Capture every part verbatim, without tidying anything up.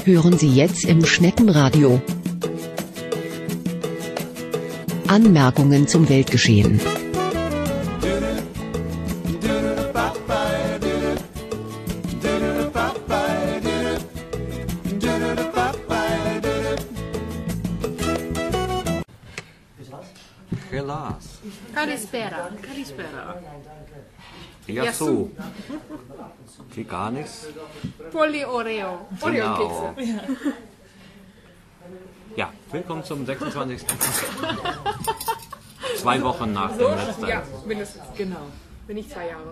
hören Sie jetzt im Schneckenradio. Anmerkungen zum Weltgeschehen. Helaas. Kalispera. Kalispera. Ja, so. Veganis. Polly Oreo. Genau. Oreo-Kekse. Ja, willkommen zum sechsundzwanzigsten Zwei Wochen nach dem letzten. Ja, mindestens. Genau. Wenn nicht zwei Jahre.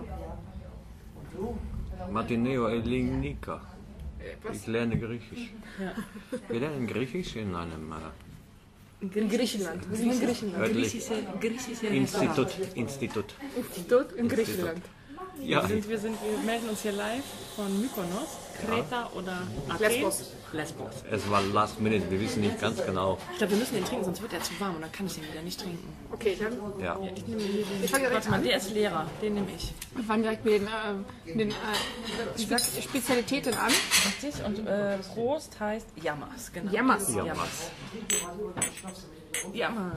Martineo Elinika. Äh, was? Ich lerne Griechisch. Wir lernen Griechisch in einem äh, In Griechenland. Wir sind in Griechenland. örtlich Griechische, griechische Institut. Institut. Institut in Griechenland. Ja, Wir, sind, wir, sind, wir melden uns hier live von Mykonos, Kreta oder Athen. Lesbos. Lesbos. es war last minute, wir wissen nicht ganz genau. Ich glaube, wir müssen den trinken, sonst wird er zu warm und dann kann ich den wieder nicht trinken. Okay, dann. Ja. Ich nehme hier den. Ich fange direkt Warte mal, an. der ist leerer, den nehme ich. Wir fangen direkt mit den, äh, den äh, Spe- Spezialitäten an. Richtig, und äh, Prost heißt Yamas, genau. Jammers. Yamas. Yamas.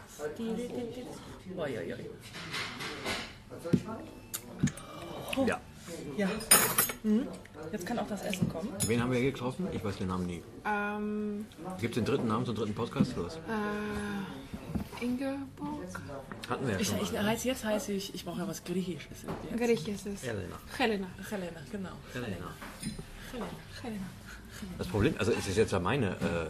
Oi, oi, oi. Ja. Ja. Mhm. Jetzt kann auch das Essen kommen. Wen haben wir hier getroffen? Ich weiß den Namen nie. Ähm, Gibt es den dritten Namen zum dritten Podcast? Los. äh, Ingeborg. Hatten wir ja Ich, schon ich mal. heiße jetzt heiße ich, ich brauche ja was Griechisches. jetzt. Griechisch ist es. Helena. Helena. Helena, genau. Helena. Helena. Das Problem, also es ist jetzt ja meine äh,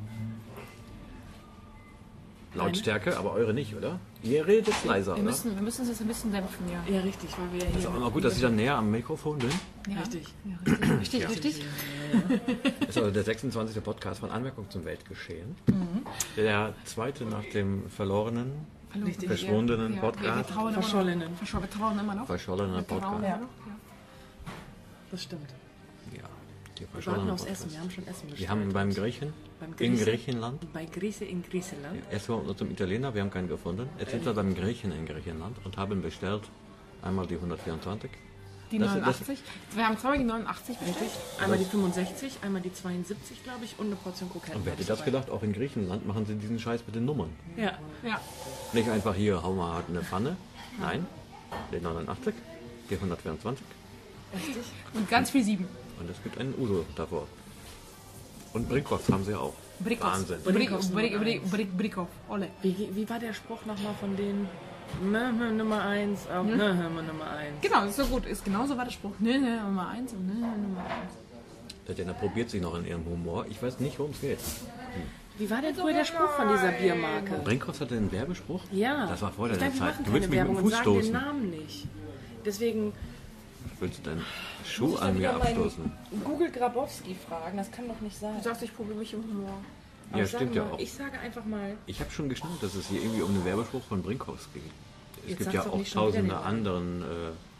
Lautstärke, aber eure nicht, oder? Ihr redet jetzt leiser, Wir oder? müssen, wir müssen es jetzt ein bisschen dämpfen, ja. Ja, richtig, weil wir ja hier. Ist auch noch gut, dass ich dann näher am Mikrofon bin. ja. Richtig. Ja, richtig, richtig. richtig. Das ist also der sechsundzwanzigste Podcast von Anmerkung zum Weltgeschehen. Der zweite nach dem verlorenen, Hallo. verschwundenen Ja, Podcast. Wir, wir trauen immer noch. Verschollenen. Verscho- Wir trauen immer noch. Verschollener Wir trauen Podcast. immer Ja. noch. Das stimmt. Ja, der Wir warten verschollene aufs Essen, Podcast. wir haben schon Essen bestellt. Wir haben beim Griechen, Beim in Griechen. Griechenland, Bei Grieche in Griechenland. erst waren wir zum Italiener, wir haben keinen gefunden. Jetzt sind wir beim Griechen in Griechenland und haben bestellt einmal die hundertvierundzwanzig. Die Das- neunundachtzig. Wir haben zwei die neunundachtzig bestellt. Einmal die fünfundsiebzig, einmal die zweiundsiebzig, glaube ich, und eine Portion Kroketten. Und wer hätte das gedacht, auch in Griechenland machen sie diesen Scheiß mit den Nummern. Ja. Ja. Nicht einfach hier, hau mal eine Pfanne. Nein, die neunundachtzig, die hundertvierundzwanzig Und ganz viel sieben. und es gibt einen Uso davor. Und Brinkhoff haben sie auch. Brikos. Wahnsinn. Brikos. Brik, Brik, Brik, Brikov. Ole. Wie, wie war der Spruch nochmal von den Möhme Nummer eins auf Möhme Nummer eins? Genau, das ist so gut. Ist genauso war der Spruch. Ne, ne, Nummer eins und ne, ne, Nummer eins. Tatjana probiert sich noch in ihrem Humor. Ich weiß nicht, worum es geht. Wie war denn früher der Spruch von dieser Biermarke? Brinkhoff hatte einen Werbespruch? Ja. Das war vor Ich deiner glaube, wir Zeit. machen Du willst keine mich mit Werbung dem und Fuß sagen stoßen. den Namen nicht. Deswegen Willst du deinen Schuh an mir abstoßen? Google Grabowski fragen, das kann doch nicht sein. Du sagst, ich probiere mich im Humor. Aber Ja, ich sage stimmt ja mal, auch. Ich sage einfach mal, Ich habe schon geschnallt, dass es hier irgendwie um einen Werbespruch von Brinkhoffs ging. Es Jetzt gibt sag's ja doch auch nicht schon wieder tausende den anderen äh,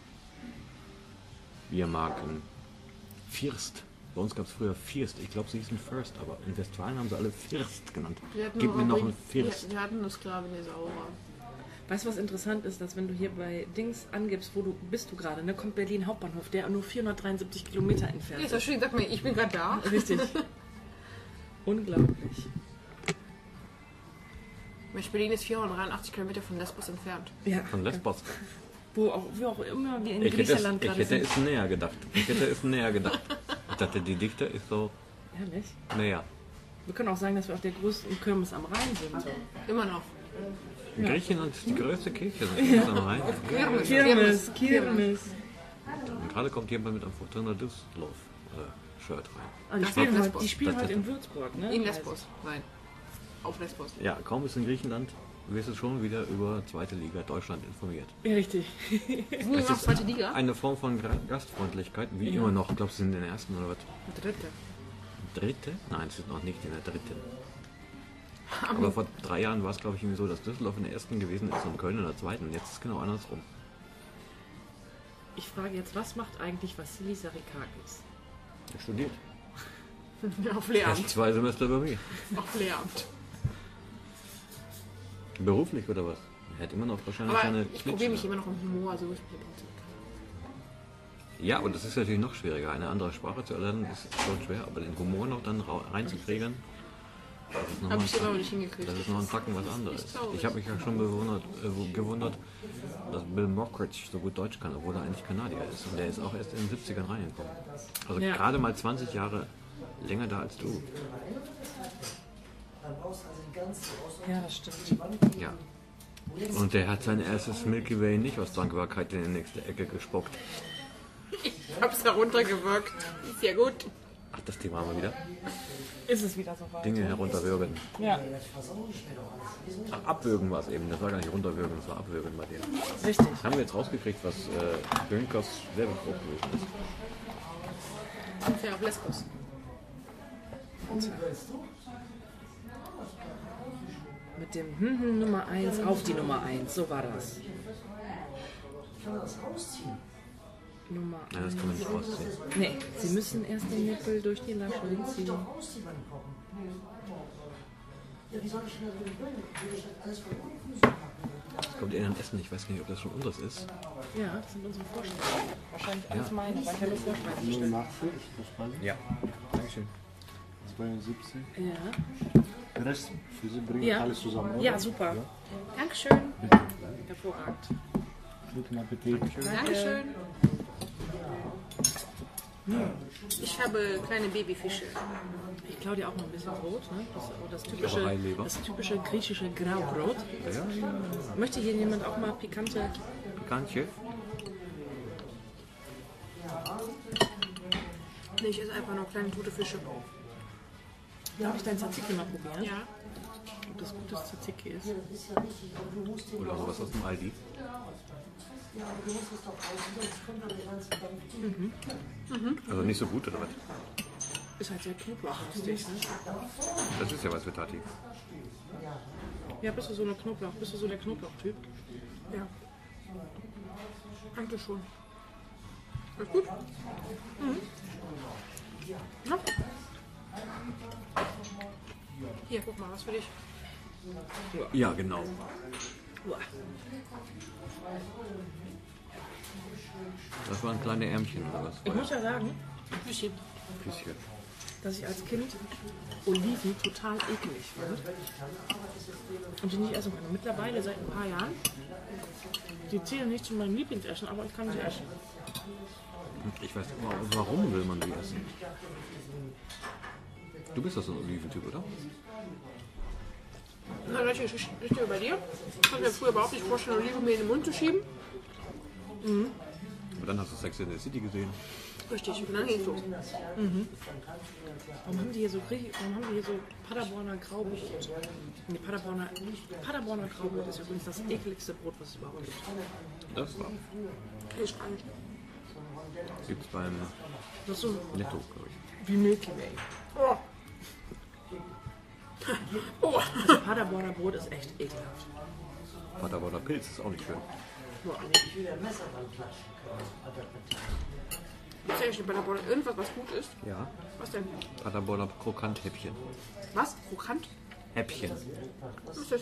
Biermarken. First. Bei uns gab es früher First. Ich glaube, sie hießen First, aber in Westfalen haben sie alle First genannt. Gib mir noch einen First. Wir hatten eine Sklavin, die Saura. weißt du, was interessant ist, dass wenn du hier bei Dings angibst, wo du bist du gerade, ne, kommt Berlin Hauptbahnhof, der nur vierhundertdreiundsiebzig Kilometer entfernt Ja, ist ist. das schön. Sag mir, ich bin gerade da. Richtig. Unglaublich. Mensch, Berlin ist vierhundertdreiundachtzig Kilometer von Lesbos entfernt. Ja. Von Lesbos. Wo auch, wie auch immer wir in Ich hätte, es, Griechenland ich gerade hätte sind. es näher gedacht. Ich hätte es näher gedacht. Ich dachte, die Dichte ist so Ehrlich? näher. Wir können auch sagen, dass wir auf der größten Kirmes am Rhein sind. Immer noch. In Griechenland ist die größte Kirche. Das ist am Rhein. Kirmes. Kirmes, Kirmes. Und gerade kommt jemand mit einem Fortuna Düsseldorf äh, Shirt rein. Ah, die Das spielen, war heute, Lesbos. die spielen Das- heute in Würzburg, ne? In Lesbos. Nein. Auf Lesbos. Ja, kaum ist in Griechenland, wirst du schon wieder über zweite Liga Deutschland informiert. Ja, richtig. Sind wir noch zweite Liga? Eine Form von Gra- Gastfreundlichkeit, wie immer noch. Ich glaube, sie sind in der ersten oder was? Dritte. Dritte? Nein, sie sind noch nicht in der dritten. Aber vor drei Jahren war es, glaube ich, irgendwie so, dass Düsseldorf in der ersten gewesen ist und Köln in der zweiten. Jetzt ist es genau andersrum. Ich frage jetzt, was macht eigentlich Vassilis Sarikakis? Er studiert. Auf Erst Lehramt. zwei Semester bei mir. Auf Lehramt. Beruflich oder was? Er hat immer noch wahrscheinlich Aber seine ich probiere mich immer noch im Humor. Also ich Ja, und das ist natürlich noch schwieriger. Eine andere Sprache zu erlernen ist schon schwer, aber den Humor noch dann ra- reinzukriegen, das ist noch, Hab mal ich aber ein, nicht hingekriegt. das ist noch ein Tacken was anderes. traurig. Ich habe mich ja schon bewundert, äh, gewundert, dass Bill Mockridge so gut Deutsch kann, obwohl er eigentlich Kanadier ist. Und der ist auch erst in den siebzigern reingekommen. Also Ja. gerade mal zwanzig Jahre länger da als du. Ja, das stimmt. Ja. Und der hat sein erstes Milky Way nicht aus Dankbarkeit in die nächste Ecke gespuckt. Ich hab's heruntergewirkt. Ist ja gut. Ach, das Thema haben wir wieder. Ist es wieder soweit? Dinge herunterwürgen. Ja, Ach, abwürgen war es eben. Das war gar nicht runterwürgen, das war abwürgen bei dir. richtig. Haben wir jetzt rausgekriegt, was äh, Dönkers Werbespruch gewesen ist. Sind wir auf Lesbos. Mit dem hm, hm, Nummer eins auf die Nummer eins. So war das. Nummer Ja, das kann man nicht rausziehen. Nee, Sie müssen erst den Nippel durch die Lasche ziehen. Das kommt in ein Essen, ich weiß gar nicht, ob das schon unseres ist. Ja, das sind unsere Vorschläge. Wahrscheinlich alles meine, weil ich habe Vorspeisen Nur bestellt. Nachfüll, das Speisen. Ja, Dankeschön. zweiundsiebzig. Ja. Der Rest für Sie bringen Ja. alles zusammen, oder? Ja, super. Dankeschön. Hervorragend. Guten Appetit. Dankeschön. Ich habe kleine Babyfische. Ich klaue dir auch noch ein bisschen Brot. Ne? Das, oh, das, typische, Brauereileber. das typische griechische Graubrot. Ja, ja. Möchte hier jemand auch mal pikante... Pikantje. Nee, ich esse einfach nur kleine tote Fische. Darf ich dein Tzatziki mal probieren? Ja. Ob das gutes Tzatziki ist? Oder sowas aus dem Aldi. Also nicht so gut, oder was? Ist halt sehr knoblauchlastig. Ne? Das ist ja was für Tati. Ja, bist du so eine Knoblauch? Bist du so der Knoblauchtyp? Ja. Eigentlich schon. Alles gut? Mhm. Ja. Hier, guck mal, was für dich. Ja, genau. Uah. Das waren kleine Ärmchen oder was? Ich muss ja sagen, Bisschen. Füßchen. dass ich als Kind Oliven total eklig fand. Und die nicht essen kann. Mittlerweile seit ein paar Jahren. Die zählen nicht zu meinem Lieblingsessen, aber ich kann sie essen. Ich weiß nicht, wa- warum will man die essen? Du bist doch so ein Oliventyp, oder? Na, welche Geschichte über dir? Ich konnte mir früher überhaupt nicht vorstellen, Olivenmehl in den Mund zu schieben. Und dann hast du Sex in the City gesehen. Richtig, und dann ging's los. Warum haben die hier so, Grie- warum haben die hier so Paderborner Graubrot? Nee, Paderborner, Paderborner Graubrot ist übrigens das ekligste Brot, was es überhaupt gibt. Das war. Ich kann nicht. Gibt's beim Das ist so Netto, glaube ich. wie Milky Way. Oh. Oh. Paderborner Brot ist echt ekelhaft. Paderborner Pilz ist auch nicht schön. Boah, nee. Gibt's eigentlich bei der Bonne irgendwas, was gut ist? Ja. Was denn? Paderborner Krokanthäppchen. Was? Krokant? Häppchen. Was ist das?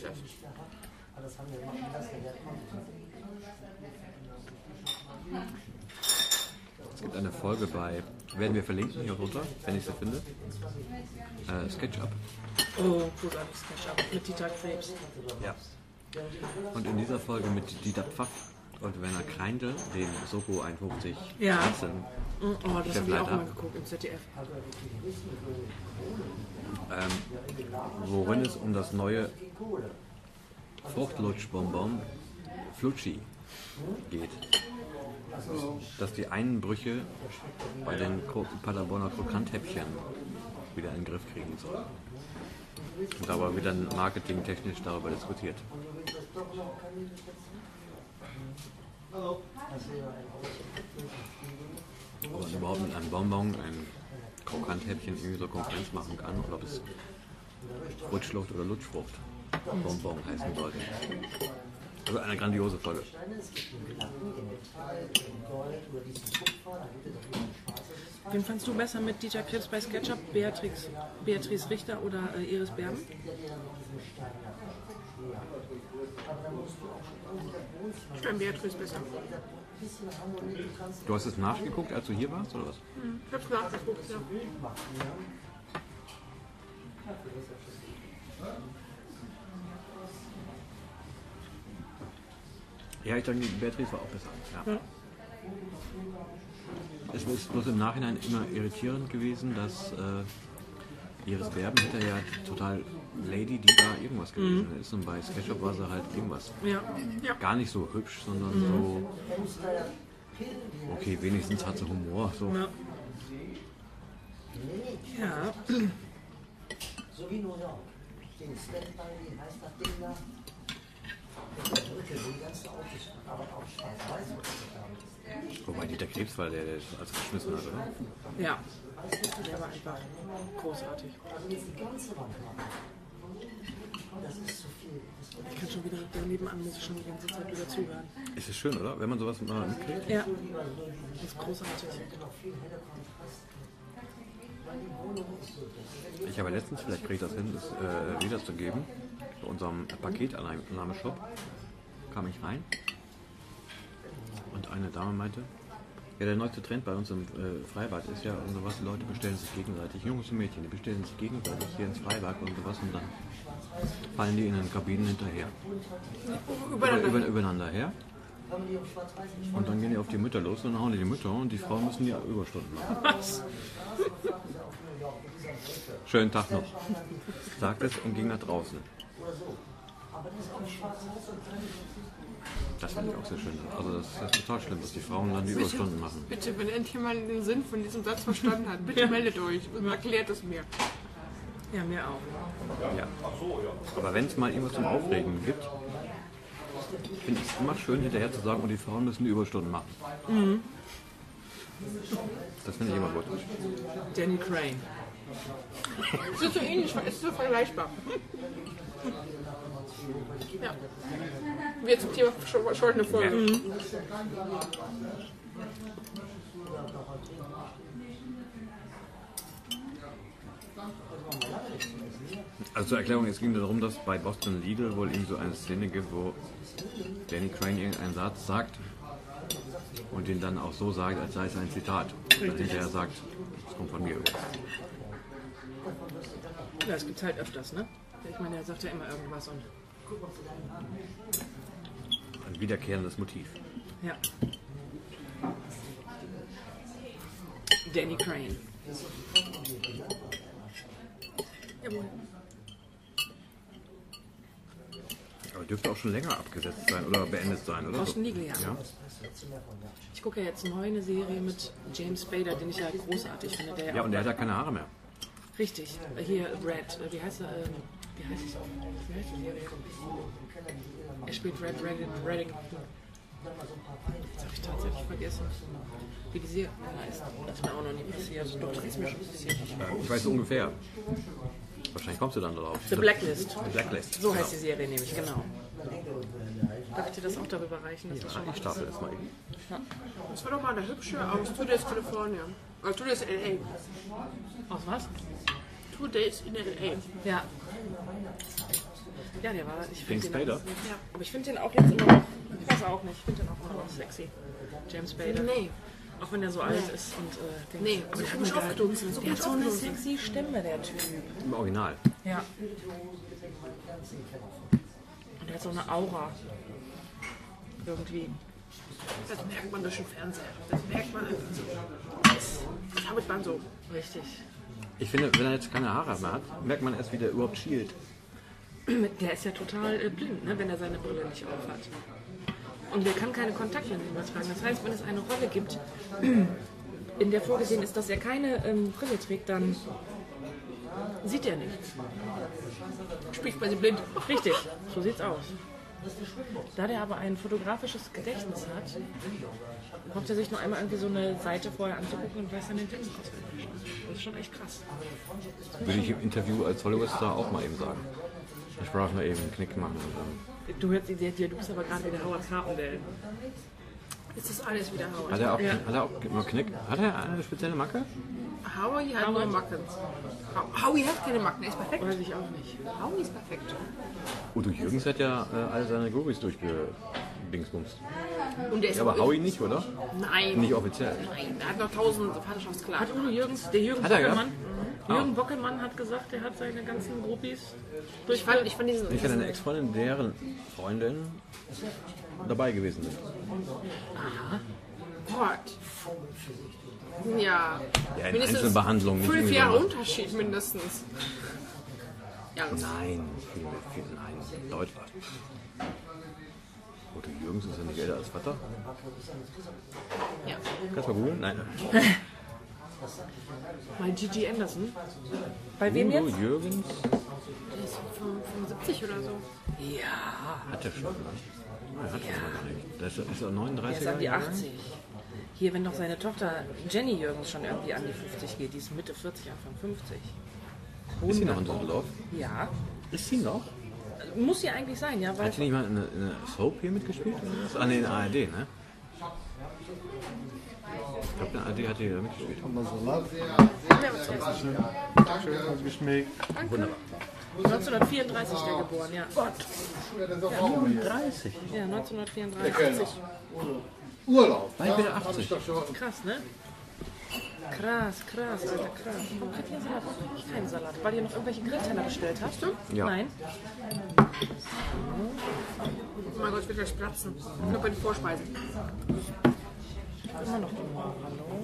Es gibt eine Folge bei, werden wir verlinken hier runter, wenn ich sie finde. Äh, SketchUp. Oh, großartig Sketchup mit Dieter Krebs. Ja. Und in dieser Folge mit Dieter Pfaff und Werner Kreindl, den Soko einundfünfzig Ja. einzeln, Oh, das habe ich auch Chefleiter. mal geguckt im Z D F. ähm, worin es um das neue Fruchtlutschbonbon Flutschi geht. Dass die Einbrüche bei den Kro- Paderborner Krokanthäppchen wieder in den Griff kriegen soll. Und dabei wird dann marketingtechnisch darüber diskutiert. Ob man überhaupt mit einem Bonbon ein Krokanthäppchen irgendwie so Konkurrenz machen kann oder ob es Rutschlucht oder Lutschfrucht Bonbon heißen sollte. Also eine grandiose Folge. Wen fandst du besser mit Dieter Krebs bei SketchUp? Beatrix, Beatrice Richter oder äh, Iris Berben? Ich finde Beatrice besser. Du hast es nachgeguckt, als du hier warst, oder was? Ich hab's nachgeguckt, ja. Ja, ich denke, Beatrice war auch besser. Ja. Es ist bloß im Nachhinein immer irritierend gewesen, dass äh, Iris Berben hinterher total Lady Diva irgendwas gewesen mhm. ist. Und bei SketchUp war sie halt irgendwas. Ja. Ja. Gar nicht so hübsch, sondern mhm. so... Okay, wenigstens hat sie Humor. So. Ja. Ja. So wie New York. Den Standby, wie heißt das Ding da? Mit der Brücke, wo die ganzen Autos, aber auch schwarz-weiß. Wobei Dieter Krebs war der, der es als geschmissen hat, oder? Ja. Der war einfach großartig. Also jetzt die ganze Wand machen. Das ist zu viel. Ich kann schon wieder nebenan, muss ich schon die ganze Zeit wieder zuhören. Ist es schön, oder? Wenn man sowas mal mitkriegt? Ja. Das ist großartig. Ich habe letztens, vielleicht kriege ich das hin, das äh, wiederzugeben. Bei unserem Paketannahmeshop kam ich rein und eine Dame meinte, ja, der neueste Trend bei uns im äh, Freibad ist ja, und sowas, die Leute bestellen sich gegenseitig, Jungs und Mädchen, die bestellen sich gegenseitig hier ins Freibad und sowas und dann fallen die in den Kabinen hinterher. Übereinander. Über, übereinander her. Und dann gehen die auf die Mütter los und dann hauen die die Mütter und die Frauen müssen die Überstunden machen. Was? Schönen Tag noch, sagt es und ging nach draußen. Das finde ich auch sehr schön. Also das ist total schlimm, dass die Frauen dann die Bitte, Überstunden machen. Bitte, wenn irgendjemand den Sinn von diesem Satz verstanden hat, bitte meldet euch und erklärt es mir. Ja, mir auch. Ja. Aber wenn es mal irgendwas zum Aufregen gibt, finde ich es immer schön hinterher zu sagen, und die Frauen müssen die Überstunden machen. Mhm. Das finde ich immer gut. Danny Crane. Es ist so ähnlich, es ist so vergleichbar. Ja. Wir zum Thema verschollene Folge. Ja. Mhm. Also zur Erklärung, es ging darum, dass bei Boston Legal wohl eben so eine Szene gibt, wo Danny Crane irgendeinen Satz sagt und den dann auch so sagt, als sei es ein Zitat. Und dann hinterher sagt, das kommt von mir übrigens. Ja, das gibt's halt öfters, ne? Ich meine, er sagt ja immer irgendwas und... Ein wiederkehrendes Motiv. Ja. Danny Crane. Jawohl. Aber dürfte auch schon länger abgesetzt sein oder beendet sein, oder? Boston Legal, ja. Ja. Ich gucke ja jetzt neu eine Serie mit James Spader, den ich ja großartig finde. Der Ja, und der hat ja keine Haare mehr. Richtig. Hier, Red. Wie heißt er? Ähm, wie heißt es? Wie heißt die Serie? Er spielt Red Redding. Redding. Das habe ich tatsächlich vergessen. Wie die Serie heißt. Das ist mir auch noch nie passiert. Doch, das ist mir schon passiert. Ich weiß ungefähr. Wahrscheinlich kommst du dann drauf. The Blacklist. The Blacklist. So heißt die Serie nämlich, genau. Darf ich dir das auch darüber reichen? Dass das Ja, schon ich stapel das mal eben. Das war doch mal der hübsche aus Two Days California. Also Two Days in L A. Aus was? Two Days in L A. Ja. Ja, der war. Ich James find den Spader? auch- Ja, aber ich finde den auch jetzt immer noch. Ich weiß auch nicht. Ich finde den auch immer noch sexy. James Spader. Nee. Auch wenn er so alt ist und äh, denkt, Nee, aber so der hat komisch eine geile- aufgedunsen, so Der hat komisch so eine aufgedunsen. sexy Stimme, der Typ. Im Original. Ja. Und der hat so eine Aura. Irgendwie. Das merkt man durch den Fernseher. Das merkt man einfach so. Das, das hat man so. Richtig. Ich finde, wenn er jetzt keine Haare mehr hat, merkt man erst, wie der überhaupt schielt. Der ist ja total äh, blind, ne, wenn er seine Brille nicht aufhat. Und der kann keine Kontaktlinsen mehr tragen. Das heißt, wenn es eine Rolle gibt, in der vorgesehen ist, dass er keine ähm, Brille trägt, dann sieht er nichts. Spricht bei sie blind. Richtig, so sieht's aus. Da der aber ein fotografisches Gedächtnis hat, braucht er sich nur einmal irgendwie so eine Seite vorher anzugucken und weiß dann den Text auswendig. Das ist schon echt krass. Würde ich im Interview als Hollywood-Star auch mal eben sagen. Ich brauche mal eben einen Knick machen. Und dann Du hörst die dir, du bist aber gerade wieder Howard Carpendale. Ist das alles wieder Howard? Hat er auch, Ja. hat er auch nur Knick? Hat er eine spezielle Macke? Howie hat nur Macken. How- Howie hat keine Macken, er ist perfekt. Weiß ich auch nicht. Howie ist perfekt. Udo Jürgens hat ja äh, alle seine Groupies durchgedingsbumst. Und der ist Ja, aber auch- Howie nicht, oder? Nein. Nicht offiziell. Nein, der hat noch tausend Vaterschaftsklagen. Hat Udo Jürgens, der Jürgen Hat er, ja? Bockelmann, mhm. Jürgen Bockelmann hat gesagt, er hat seine ganzen Groupies Ich fand, ich fand diesen. Ich hatte eine Ex-Freundin, deren Freundin dabei gewesen ist. Gott. Ja. Ja, in mindestens Einzelbehandlung, nicht Fünf irgendwie Jahre so. Unterschied mindestens. Ja, das Nein, viel, viel, nein, deutlich. Udo Jürgens ist ja nicht älter als Vater. ja. Kannst du mal googeln? Nein. Bei Gigi Anderson. Bei wem Udo jetzt? Jürgens Der ist fünfundsiebzig oder so. Ja, hat er schon. Nein, hat er schon gar nicht. Das ist, ist er er ist an neununddreißiger? die achtzig. Hier, wenn doch seine Tochter Jenny Jürgens schon irgendwie an die fünfzig geht, die ist Mitte vierzig, Anfang fünfzig. Ist sie noch in Düsseldorf? Ja, Ist sie noch? muss sie eigentlich sein, ja, weil Hat sie nicht mal in einer eine Soap hier mitgespielt? Oder was? Ah, nee, in der A R D, ne? Ich glaube, in der A R D hat die da mitgespielt. Mal Salat. Danke, geschmeckt. Wunderbar. neunzehnhundertvierunddreißig ist der geboren, ja. dreißig. Ja, neunzehnhundertvierunddreißig. Urlaub. War ich wieder achtzig. Krass, ne? Krass, krass, Alter, krass. Warum kriegt ihr Salat? Warum krieg ich keinen Salat? Weil ihr noch irgendwelche Grillteller bestellt habt? Ja. Nein? Oh mein Gott, ich will gleich platzen. Ich glaube, bei den Vorspeisen. Immer noch die Mauer, hallo?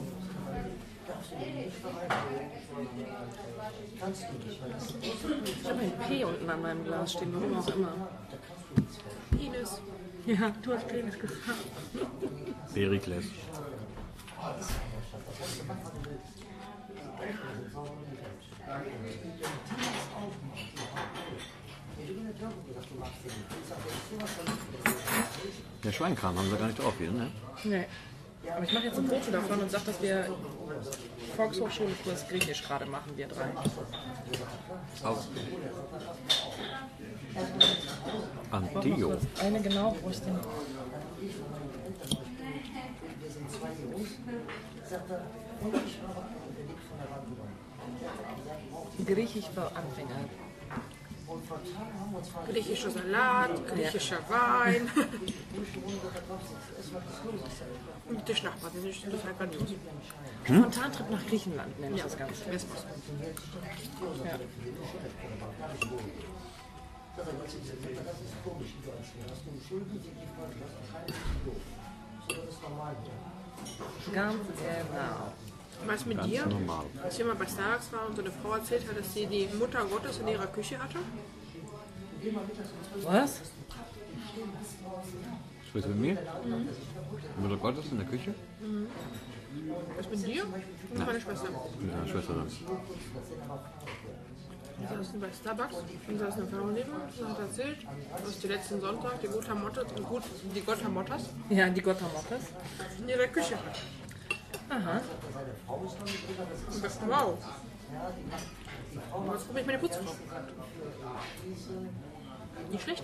Ich habe ein P unten an meinem Glas stehen, warum auch immer. Ines. Ja, du hast Penis gesagt. Perikles. Der Schweinkram haben wir gar nicht drauf hier, ne? Nee. Aber ich mache jetzt ein Foto davon und sage, dass wir Volkshochschule Kurs Griechisch gerade machen, wir drei. Auch. Antio. Eine genau, wo ist denn? Griechisch für Anfänger. Griechischer Salat, griechischer Wein. Und Tischnachbarn, das ist total grandios. Spontantrip nach Griechenland nenne ich das Ganze. Lesbos. Ja. Ganz genau. Was mit Ganz dir? normal. Als wir mal bei Starbucks waren und so eine Frau erzählt hat, dass sie die Mutter Gottes in ihrer Küche hatte. Was? Sprichst du mit mir? Mhm. Mutter Gottes in der Küche? Was mit dir? Und meine Schwester. Mit deiner Schwester dann. Wir saßen bei Starbucks und saßen im Frau neben uns und hat erzählt, dass die letzten Sonntag die Gotamottas, gut, die Gotamottas Ja, die Gottamottes. in ihrer Küche hat. Aha. Und das wow. Und jetzt probiere ich meine Putzfrau. Nicht schlecht.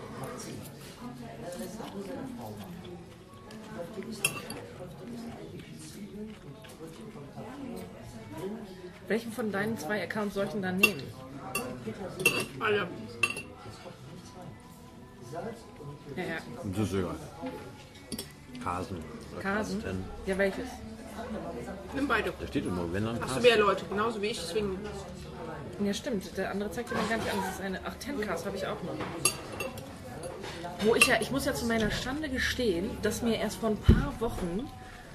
Welchen von deinen zwei Accounts soll ich denn dann nehmen? Alle. Ja, ja. Das ist egal. Kasen. oder Kasen. Karsten. Ja, welches? Nimm beide. Da steht immer, wenn dann Hast du Kasten. mehr Leute, genauso wie ich, deswegen. Ja, stimmt. Der andere zeigt dir dann gar nicht an. Das ist eine. Ach, Tencast habe ich auch noch. Wo ich ja, ich muss ja zu meiner Schande gestehen, dass mir erst vor ein paar Wochen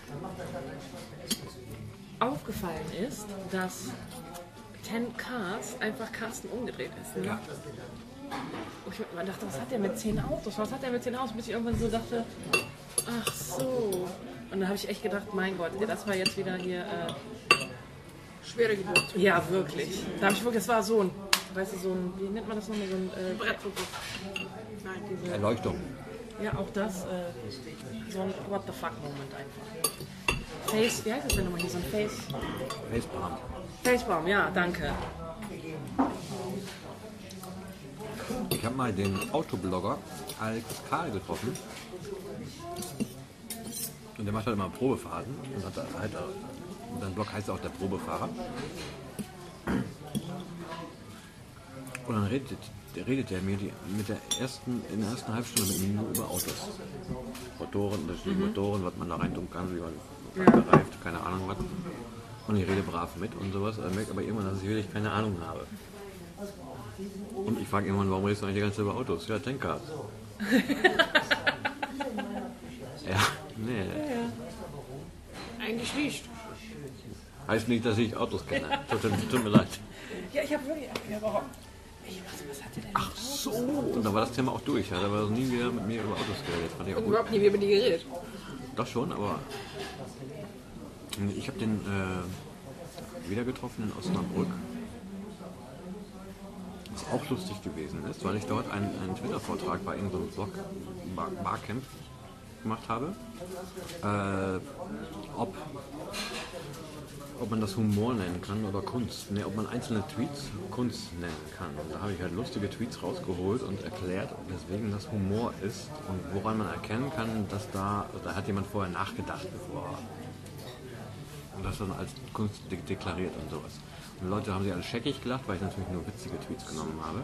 aufgefallen ist, dass zehn Cars einfach Carsten umgedreht ist. Ne? Ja. Und ich mir dachte, was hat der mit zehn Autos? Was hat der mit zehn Autos? Bis ich irgendwann so dachte, ach so. Und dann habe ich echt gedacht, mein Gott, das war jetzt wieder hier. Äh, Schwere Geburt. ja, wirklich. Da habe ich wirklich, das war so ein, weißt du, so ein, wie nennt man das nochmal, so ein, äh, Brettfoto. Nein, diese. Erleuchtung. ja, auch das, äh, so ein What the fuck Moment einfach. Face, wie heißt das denn nochmal hier, so ein Face? Facepalm. Facepalm, ja, danke. Ich habe mal den Autoblogger Alex Karl getroffen. Und der macht halt immer Probefahrten. Und hat halt, sein Blog heißt auch der Probefahrer. Und dann redet der redet der mir die, mit der ersten, in der ersten Halbstunde mit mir nur über Autos. Motoren, unterschiedliche mhm. Motoren, was man da rein tun kann, wie man ja. bereift, keine Ahnung was. Und ich rede brav mit und sowas, er merkt aber irgendwann, dass ich wirklich keine Ahnung habe. Und ich frage irgendwann, warum redest du eigentlich die ganze Zeit über Autos? Ja, Tanker. ja, nee. Ja, ja. Eigentlich nicht. Heißt nicht, dass ich Autos kenne. Tut, tut mir leid. Ja, ich habe wirklich. Ja, warum? Ich dachte, was hat der denn? Ach so, und da war das Thema auch durch. Ja. Da war nie wieder mit mir über Autos geredet. Fand ich auch Und gut. überhaupt nie über die geredet. Doch schon, aber ich habe den äh, wieder getroffen in Osnabrück. Was auch lustig gewesen ist, weil ich dort einen, einen Twitter-Vortrag bei irgendeinem Blog Bar, Barcamp gemacht habe. Äh, ob, ob man das Humor nennen kann oder Kunst. Ne, ob man einzelne Tweets Kunst nennen kann. Und da habe ich halt lustige Tweets rausgeholt und erklärt, weswegen das Humor ist und woran man erkennen kann, dass da, da hat jemand vorher nachgedacht, bevor und das dann als Kunst de- deklariert und sowas. Und Leute haben sich alle scheckig gelacht, weil ich natürlich nur witzige Tweets genommen habe.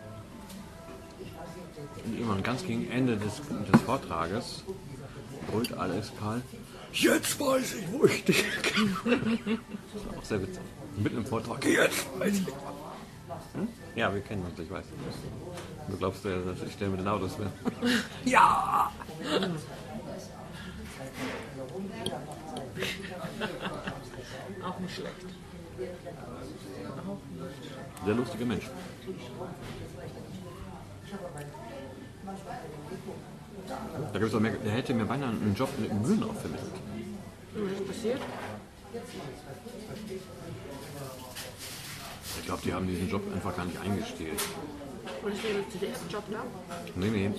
Und irgendwann ganz gegen Ende des, des Vortrages brüllt Alex Karl, jetzt weiß ich, wo ich dich kenne. Das war auch sehr witzig. Mitten im Vortrag, jetzt weiß ich. Hm? Ja, wir kennen uns, ich weiß. Du glaubst ja, dass ich der mit den Autos bin. Ja! Auch nicht schlecht. Sehr lustiger Mensch. Da gibt's auch mehr, der hätte mir beinahe einen Job mit dem Mühlen auch vermittelt. Was ist passiert? Ich glaube, die haben diesen Job einfach gar nicht eingestellt. Und ich nehme jetzt den ersten Job da. Nee, nee.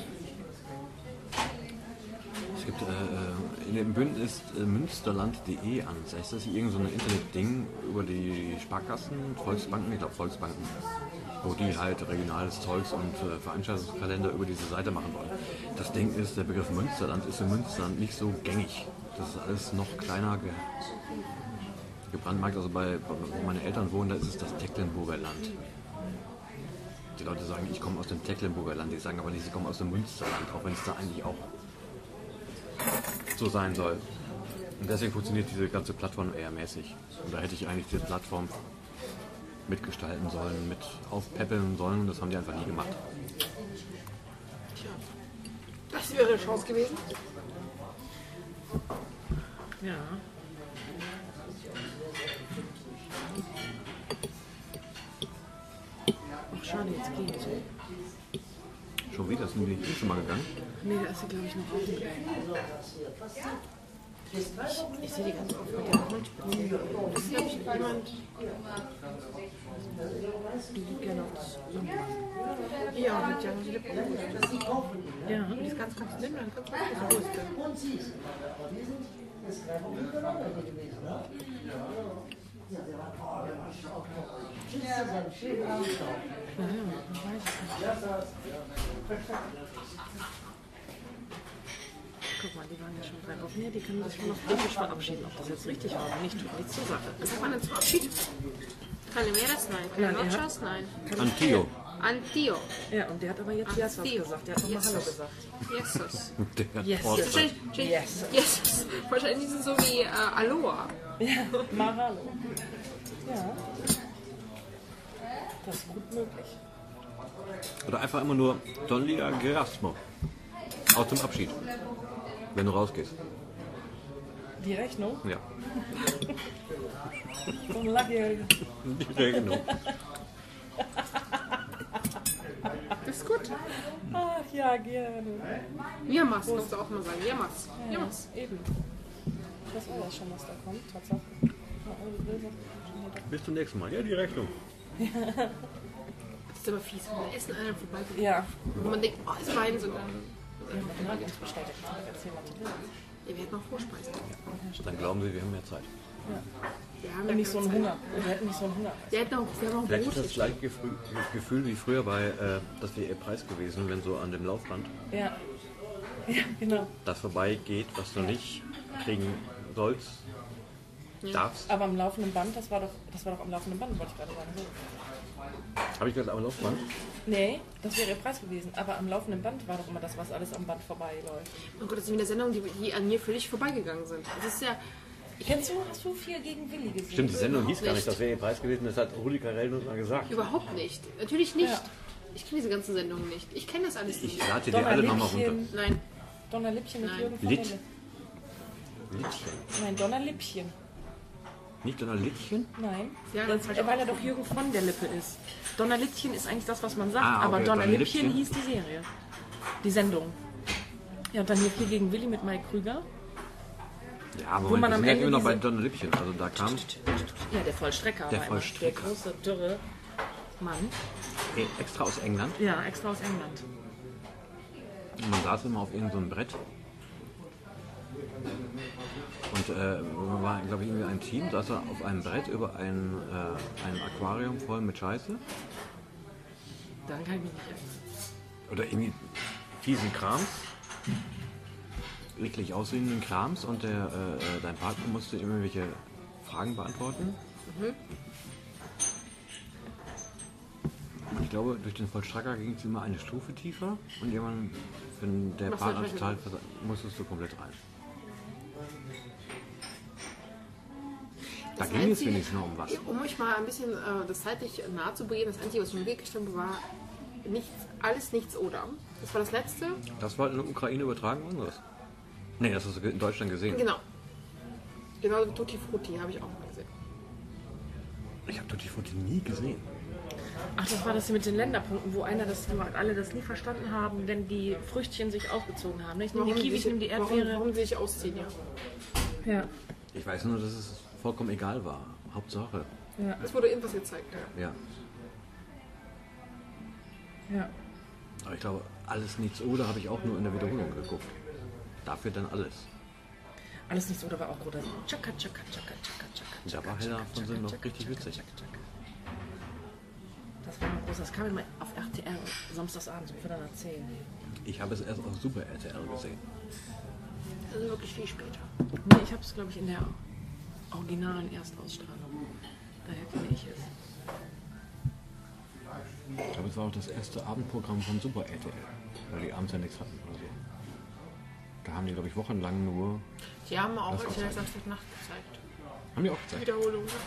Es gibt, äh, in dem Bündnis äh, münsterland punkt de ansässig. Das ist irgend so ein Internet-Ding über die Sparkassen, Volksbanken, ich glaube Volksbanken, wo die halt regionales Zeugs und äh, Veranstaltungskalender über diese Seite machen wollen. Das Ding ist, der Begriff Münsterland ist in Münsterland nicht so gängig. Das ist alles noch kleiner ge gebrandmarkt. Also bei, wo meine Eltern wohnen, da ist es das Tecklenburger Land. Die Leute sagen, ich komme aus dem Tecklenburger Land, die sagen aber nicht, sie kommen aus dem Münsterland, auch wenn es da eigentlich auch so sein soll. Und deswegen funktioniert diese ganze Plattform eher mäßig. Und da hätte ich eigentlich diese Plattform mitgestalten sollen, mit aufpäppeln sollen, und das haben die einfach nie gemacht. Das wäre eine Chance gewesen. Ja. Ach, schade, jetzt geht's. Schon wieder, sind die nicht schon mal gegangen? Nee, da ist sie, glaube ich, noch offen. Ich, ich sehe die ganz oft mit der Hund. Das ist, glaube ich, jemand. Die liegt gerne auf das Sonnenbank. Ja, mit ja die Lippen. Ja. Die ist ganz, ganz dünn, dann ganz, ganz groß. Und sie ist. Wir sind jetzt drei Wochen miteinander gewesen, ne? Ja, der war, oh, der war stark. Tschüss zusammen, schönen Abend noch. Ja, ja, man weiß es nicht. Ja, das. Guck mal, die waren ja schon drei Wochen her, die können sich schon noch wirklich verabschieden, ob das jetzt richtig war oder nicht, tut nichts zur Sache. Was sagt man denn zum Abschied? Calimeras? Nein. Calinochos? Nein. Antio. Antio. Ja, und der hat aber jetzt Jesus Antio. gesagt, der hat nochmal Hallo Jesus. gesagt. Jesus. Der hat Yes. Porsche. Wahrscheinlich, Yes. yes. Wahrscheinlich ist es so wie äh, Aloha. Ja, mal Hallo. Ja. Das ist gut möglich. Oder einfach immer nur Don Lia Gerasmo. Auch zum Abschied. Wenn du rausgehst. Die Rechnung? Ja. Vom Lucky. Die Rechnung. Das ist gut. Ach ja, gerne. Yamas, kannst du auch mal sagen. Yamas. Yamas. Eben. Das war ja schon, was da kommt, Tatsache. Bis zum nächsten Mal. Ja, die Rechnung. Das ist aber fies, wenn wir essen an einem vorbeikommen. Ja. Und man denkt, oh, ist Wein, sondern Ja, genau, die uns bestellt. Ich kann erzählen, was du willst. ja, wir hätten noch Vorspeisen. Dann glauben sie, wir haben mehr Zeit. Wir haben Wir ja haben nicht so einen keine Hunger. Zeit. Wir hätten nicht so einen Hunger. Wir hätten auch, wir haben auch Vielleicht Brot. ist das gleiche Gefühl, Gefühl wie früher bei äh, das W R-Preis gewesen, wenn so an dem Laufband Ja. Ja, genau. das vorbeigeht, was du nicht kriegen sollst. darfst. Aber am laufenden Band, das war doch, das war doch am laufenden Band, wollte ich gerade sagen. So. Habe ich gerade am Laufband? Nee, das wäre ihr Preis gewesen. Aber am laufenden Band war doch immer das, was alles am Band vorbeiläuft. Oh Gott, das sind wieder Sendungen, die, die an mir völlig vorbeigegangen sind. Das ist ja... Kennst du, hast du viel gegen Willi gesehen? Stimmt, die Sendung hieß gar nicht, nicht. das wäre ihr Preis gewesen, das hat Rudi Carell uns mal gesagt. Überhaupt nicht. Natürlich nicht. Ja. Ich kenne diese ganzen Sendungen nicht. Ich kenne das alles Ich nicht. lade dir alle nochmal runter. Donnerlippchen, Nein. Donnerlippchen mit Nein. Jürgen von Lit. Helle. Littchen. Nein, Donnerlippchen. Nicht Donnerlittchen? Nein, Ja, das, das weil er doch Jürgen von der Lippe ist. Donnerlittchen ist eigentlich das, was man sagt, Ah, okay, aber Donnerlippchen Donnerlippchen. hieß die Serie. Die Sendung. Ja, und dann hier viel gegen Willi mit Mike Krüger. Ja, aber Wo man wir am sind ja Ende immer noch bei diese- Donnerlippchen. Also da kam Ja, der Vollstrecker. Der war immer Vollstrecker. Der große, dürre Mann. eh, extra aus England. Ja, extra aus England. Und man saß immer auf irgendeinem so einem Brett. Und äh, man war, glaube ich, irgendwie ein Team, saß da auf einem Brett über ein, äh, ein Aquarium voll mit Scheiße. Dann kann ich mich nicht erinnern. Oder irgendwie fiesen Krams. Eklig aussehenden Krams. Und der, äh, dein Partner musste irgendwelche Fragen beantworten. Und ich glaube, durch den Vollstrecker ging es immer eine Stufe tiefer. Und irgendwann, wenn der Machst du Partner das total versa- musstest du komplett rein. Da Das ging es Einzige- wenigstens noch um was. Um euch mal ein bisschen äh, das zeitlich nahe zu bringen, das Einzige, was ich mir wirklich habe, war nichts, alles nichts oder. Das war das letzte. Das war in der Ukraine übertragen worden, oder was? Nee, das hast du in Deutschland gesehen. Genau. Genau wie Tutti Frutti habe ich auch mal gesehen. Ich habe Tutti Frutti nie gesehen. Ach, das war das hier mit den Länderpunkten, wo einer das, wo alle das nie verstanden haben, denn die Früchtchen sich ausgezogen haben. Ich nehme die Kiwi, ich nehme die warum, Erdbeere. warum sie sich ausziehen, ja. Ja. Ich weiß nur, dass es vollkommen egal war. Hauptsache. Es wurde irgendwas gezeigt. Ja. Ja. Ja. Aber ich glaube, alles nichts oder habe ich auch nur in der Wiederholung geguckt. Dafür dann alles. Alles nichts oder war auch gut. Tschakka, tschakka, tschakka, tschakka, tschakka. Da war Hella von Sinn noch richtig witzig. Das war mal groß. Das kam immer auf R T L samstagsabends um Viertel nach zehn. Ich habe es erst auf Super R T L gesehen. Das ist wirklich viel später. Nee, ich habe es, glaube ich, in der originalen Erstausstrahlung. Daher kenne ich es. Ich glaube, es war auch das erste Abendprogramm von Super R T L. Weil die abends ja nichts hatten oder so. Da haben die, glaube ich, wochenlang nur... Die haben auch Das R war T L Zeit. Samstagnacht gezeigt. Haben die auch gezeigt. Wiederholung. Ne?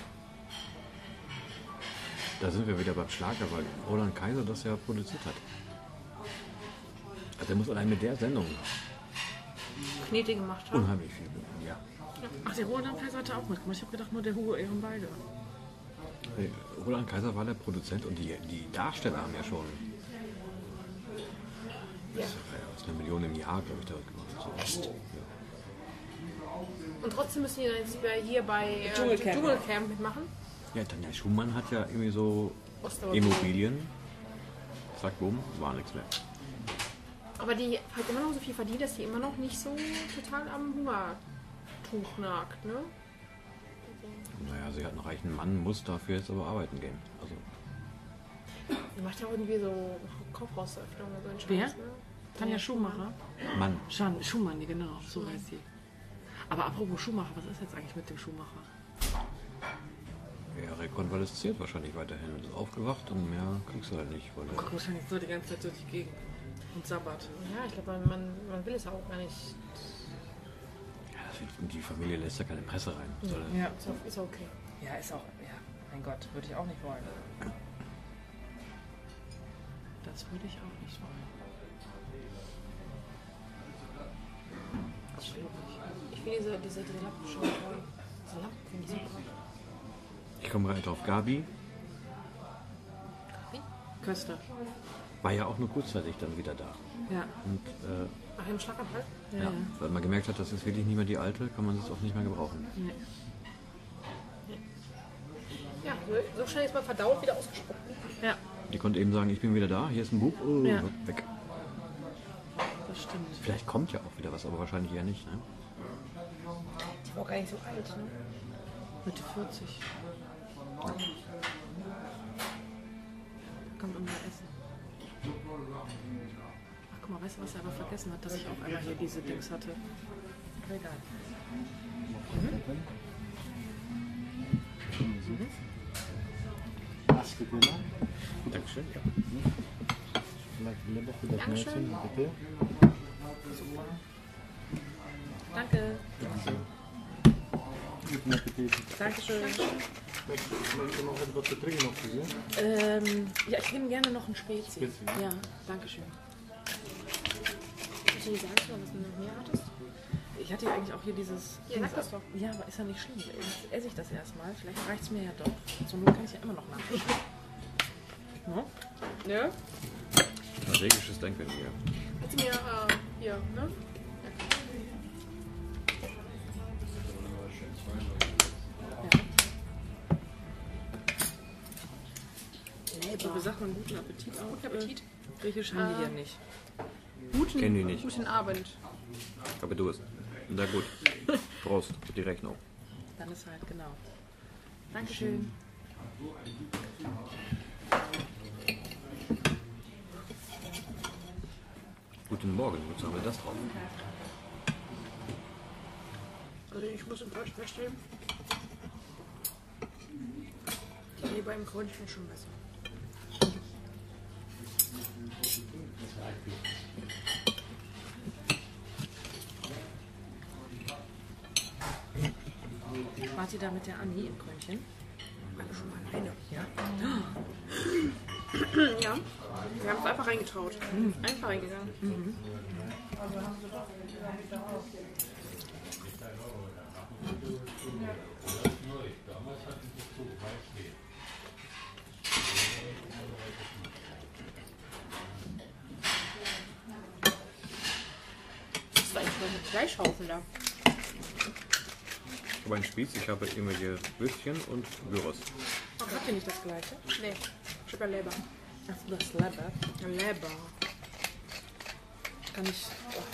Da sind wir wieder beim Schlager, weil Roland Kaiser das ja produziert hat. Also er muss allein mit der Sendung Knete gemacht haben. unheimlich viel. Ja. Ach, der Roland Kaiser hatte auch mitgemacht. Ich habe gedacht, nur der Hugo Ehrenbeide. Hey, Roland Kaiser war der Produzent und die, die Darsteller haben ja schon Ja. das war ja aus einer Million im Jahr, glaube ich, da gemacht. So. Echt? Ja. Und trotzdem müssen die dann jetzt bei- hier bei äh, Dschungelcamp. Dschungelcamp mitmachen. Ja, Tanja Schumann hat ja irgendwie so Osterhof. Immobilien. Zack, bumm, war nichts mehr. Aber die hat immer noch so viel verdient, dass die immer noch nicht so total am Hungertuch nagt, ne? Naja, sie hat einen reichen Mann, muss dafür jetzt aber arbeiten gehen. Also, Die macht ja auch irgendwie so Kaufhausöffnung oder so einen Scheiß, Wer? ne? Tanja Schumacher. Mann. Schan, Schumann, die, genau, so heißt sie. Aber apropos Schumacher, was ist jetzt eigentlich mit dem Schumacher? Er rekonvalesziert wahrscheinlich weiterhin. Ist aufgewacht und mehr kriegst du halt nicht. Weil er- Guck wahrscheinlich so die ganze Zeit durch die Gegend und sabbert. Ja, ich glaube, man, man, man will es auch gar nicht. Ja, das wird, die Familie lässt ja keine Presse rein. Soll er- Ja, Ist, auch- ist okay. ja, ist auch, ja, mein Gott, würde ich auch nicht wollen. Das würde ich auch nicht wollen. Ich finde diese, diese, diese Lampen schon toll. Diese Lampen finde ich super. Ich komme gerade drauf. Gabi Köster. war ja auch nur kurzzeitig dann wieder da. Ja. Und äh, Nach einem Schlaganfall? Ja, ja, ja. weil man gemerkt hat, das ist wirklich nicht mehr die alte, kann man das auch nicht mehr gebrauchen. Nee. Ja, so, so schnell ist man verdaut wieder ausgesprochen. Ja, Die konnte eben sagen, ich bin wieder da, hier ist ein Buch, oh, Ja. weg. das stimmt. Vielleicht kommt ja auch wieder was, aber wahrscheinlich eher nicht. Ne? Die war gar nicht so alt, ne? Mitte vierzig. Kommt unser Essen. Ach, guck mal, weißt du, was er aber vergessen hat, dass ich auch einmal hier diese Dings hatte? Aber egal. Teller. Dankeschön. Ja. Vielleicht lieber für das Dankeschön. Mädchen, bitte. Danke. Guten Appetit. Dankeschön. Möchtest du noch etwas zu trinken noch für Sie? Ähm, ja, ich nehme gerne noch ein Spezi. Spezi. Ja, danke schön. Kannst du nicht sagen, was du noch mehr hattest? Ich hatte ja eigentlich auch hier dieses... Ja, sag das doch. Ja, aber ist ja nicht schlimm. Jetzt esse ich das erstmal. Vielleicht reicht es mir ja doch. Zur Not kann ich ja immer noch nachrichten. No? Ja? Strategisches Denken hier. Kannst du mir, äh, hier, ne? So, wie sagt man guten Appetit auch? Guten Appetit. Griechisch haben die hier nicht. Guten, Kennen die nicht. Guten Abend. Ich habe Durst. Na gut. Prost. Die Rechnung. Dann ist halt, genau. Dankeschön. Guten Morgen. Wozu haben wir das drauf? Also ich muss enttäuscht feststellen, die Leber im Krönchen ist schon besser. Wart ihr da mit der Anni im Krönchen? Alle schon mal alleine. Ja. Ja, wir haben es einfach reingetraut. Einfach reingegangen. Mhm. Das ist eigentlich nur eine Fleischhaufen da. Ich habe einen Spieß, ich habe irgendwelche Würstchen und Gyros. Habt ihr nicht das gleiche? Nee, ich habe ja Leber. Ach, das Leber. Ja, Leber. Kann ich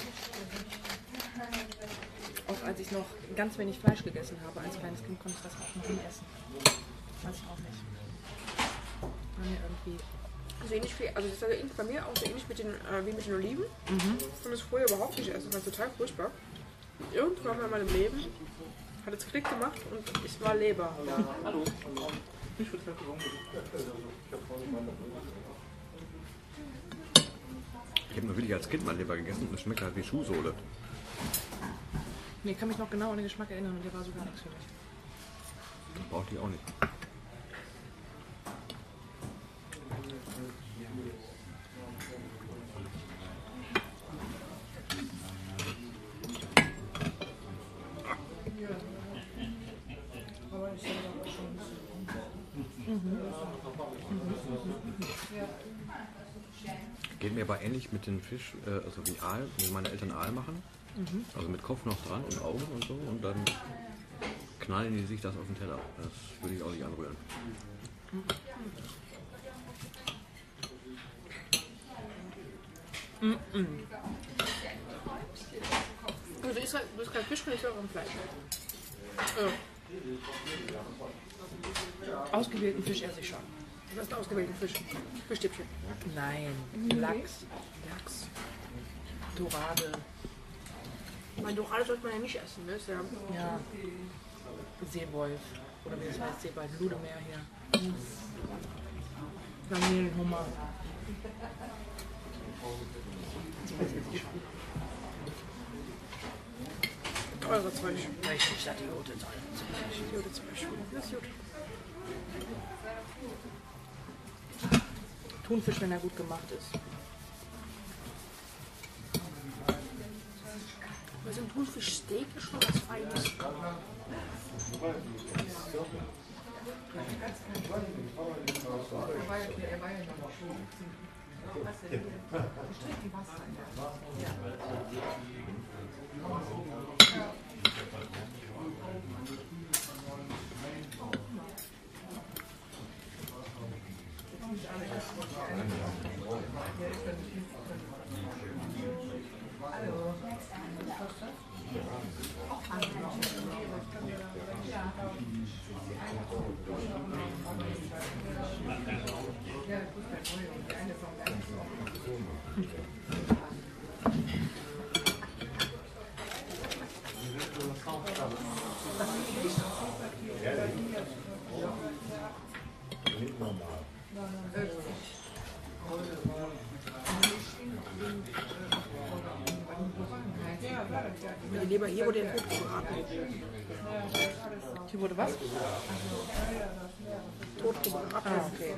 auch, auch als ich noch ganz wenig Fleisch gegessen habe, als kleines Kind, konnte ich das auch noch nie essen. Weiß ich auch nicht. War mir irgendwie... Also ähnlich viel, also das ist also ähnlich bei mir auch so ähnlich mit den, äh, wie mit den Oliven. Mhm. Ich konnte es früher überhaupt nicht essen, das war total furchtbar. Irgendwann in meinem Leben hat es Klick gemacht und ich war Leber. Hallo. Ich habe nur wirklich als Kind mal Leber gegessen und es schmeckt halt wie Schuhsohle. Nee, ich kann mich noch genau an den Geschmack erinnern und der war sogar nichts für mich. Braucht die auch nicht. Geht mir aber ähnlich mit dem Fisch, äh, also wie Aal, wie meine Eltern Aal machen. Mhm. Also mit Kopf noch dran und Augen und so und dann knallen die sich das auf den Teller. Das würde ich auch nicht anrühren. Mhm. Also du isst halt, du isst kein Fisch, ich auch am Fleisch. Ja. Ausgewählten Fisch esse ich schon. Du hast einen ausgewählten Fisch. Fischstäbchen. Nein. Nee. Lachs, Lachs. Dorade, Mein Dorade sollte man ja nicht essen, ne? Ist ja ja, Seewolf. Oder wie das heißt, Seewald, Ludemeer hier. Garnelenhummer. teure Zeug. Richtig, das rote Zeug. Gute Zeug. Das ist gut. Thunfisch, wenn er gut gemacht ist. Was ein Thunfischsteak ist schon was Feines. Leber, hier wurde der tot gebraten. Hier wurde was? Tot gebraten. Ah, okay.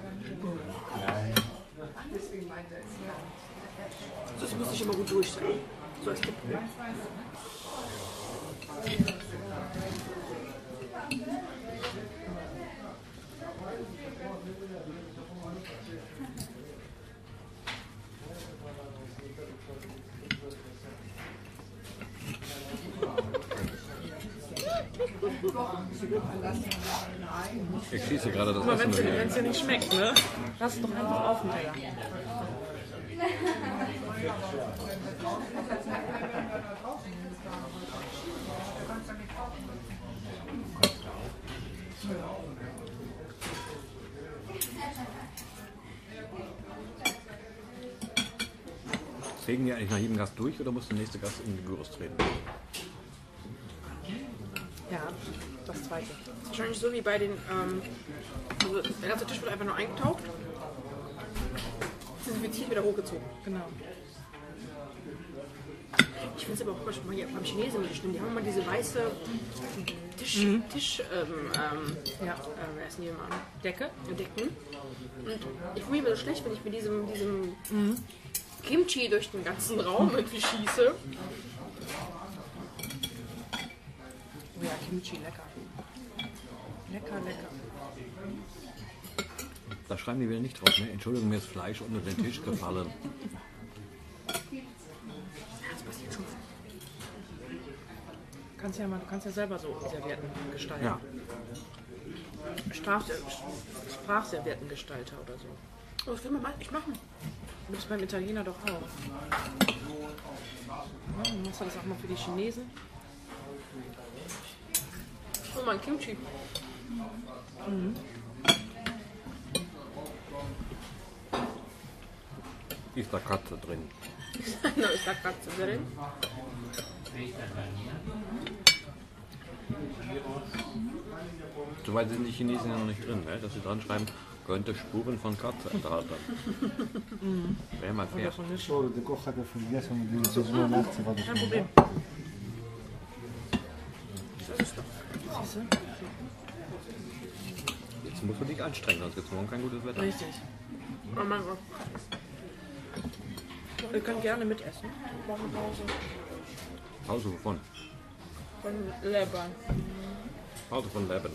Das muss ich immer gut durch sein. So als Tipp. Ich schieße gerade das Aber wenn Essen es hier. dir nicht schmeckt, ne? Lass es doch einfach auf den Teller. Fegen die eigentlich nach jedem Gast durch oder muss der nächste Gast in die Gyros treten? Ja, das zweite. Wahrscheinlich so wie bei den, ähm, also der ganze Tisch wird einfach nur eingetaucht. Desinfiziert wieder hochgezogen. Genau. Ich finde es aber auch mal hier beim Chinesen nicht schlimm. Die haben immer diese weiße Tisch, Tisch, ähm, ähm, Ja. äh, wer ist denn hier mal? Decke? Decken. Und ich fühle mich immer so schlecht, wenn ich mit diesem, diesem Kimchi durch den ganzen Raum irgendwie schieße. Oh ja, Kimchi, lecker. Lecker, lecker. Da schreiben die wieder nicht drauf, ne? Entschuldigung, mir ist Fleisch unter den Tisch gefallen. Das passiert schon. Kannst ja mal, du kannst ja selber so Servietten gestalten. Ja. Straf, Sprachservietengestalter oder so. Oh, das will man mal nicht machen. Du bist beim Italiener doch auch. Ja, dann machst du das auch mal für die Chinesen. Oh, mein Kimchi. Ist da Katze drin? Da ist da Katze drin. Soweit sind die Chinesen ja noch nicht drin, ne? Dass sie dran schreiben, könnte Spuren von Katze enthalten. Wäre mal fair. Sorry, de koch gaat even vergessen om die seizoen af te Kein Problem. Siehst du? Jetzt musst du dich anstrengen, sonst gibt es morgen kein gutes Wetter. Richtig. Oh mein Gott. Wir können gerne mitessen. Machen Pause. Pause wovon? Von Leber. Pause von Leben.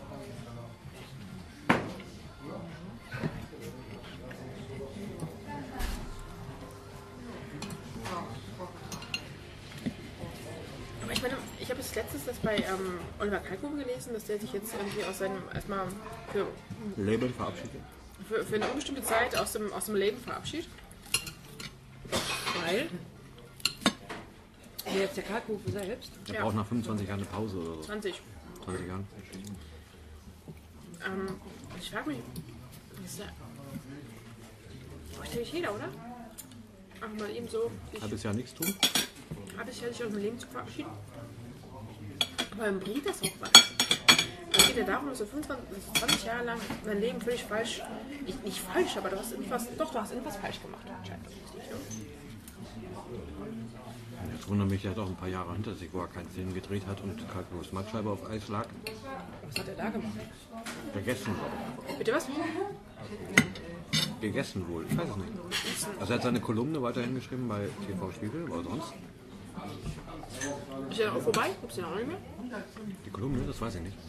Aber ich meine, ich habe jetzt letztens das bei ähm, Oliver Kalkofe gelesen, dass der sich jetzt irgendwie aus seinem, erstmal für, Leben verabschiedet. für, für eine unbestimmte Zeit aus dem, aus dem Leben verabschiedet. Weil? Wer jetzt der Kalkofe selbst? Er Ja. braucht nach fünfundzwanzig Jahren eine Pause oder so. zwanzig. zwanzig Jahren. Ähm, ich frage mich, was ist da? Bräuchte nicht jeder, oder? Einfach mal eben so, sich Halbes Jahr nichts tun? halbes Jahr sich aus dem Leben zu verabschieden. Aber dann bringt das auch was. Es geht ja darum, dass du fünfundzwanzig, dass du zwanzig Jahre lang dein Leben völlig falsch, nicht, nicht falsch, aber du hast irgendwas, doch, du hast irgendwas falsch gemacht anscheinend. Jetzt wundert mich, er hat auch ein paar Jahre hinter sich, wo er keinen Film gedreht hat und Kalkos Mattscheibe auf Eis lag. Was hat er da gemacht? Gegessen. Bitte was? Gegessen wohl, ich weiß es nicht. Also er hat seine Kolumne weiterhin geschrieben bei T V Spiegel, aber sonst. Ist der auch vorbei? Gibt's den auch nicht mehr? Die Kolumne, das weiß ich nicht.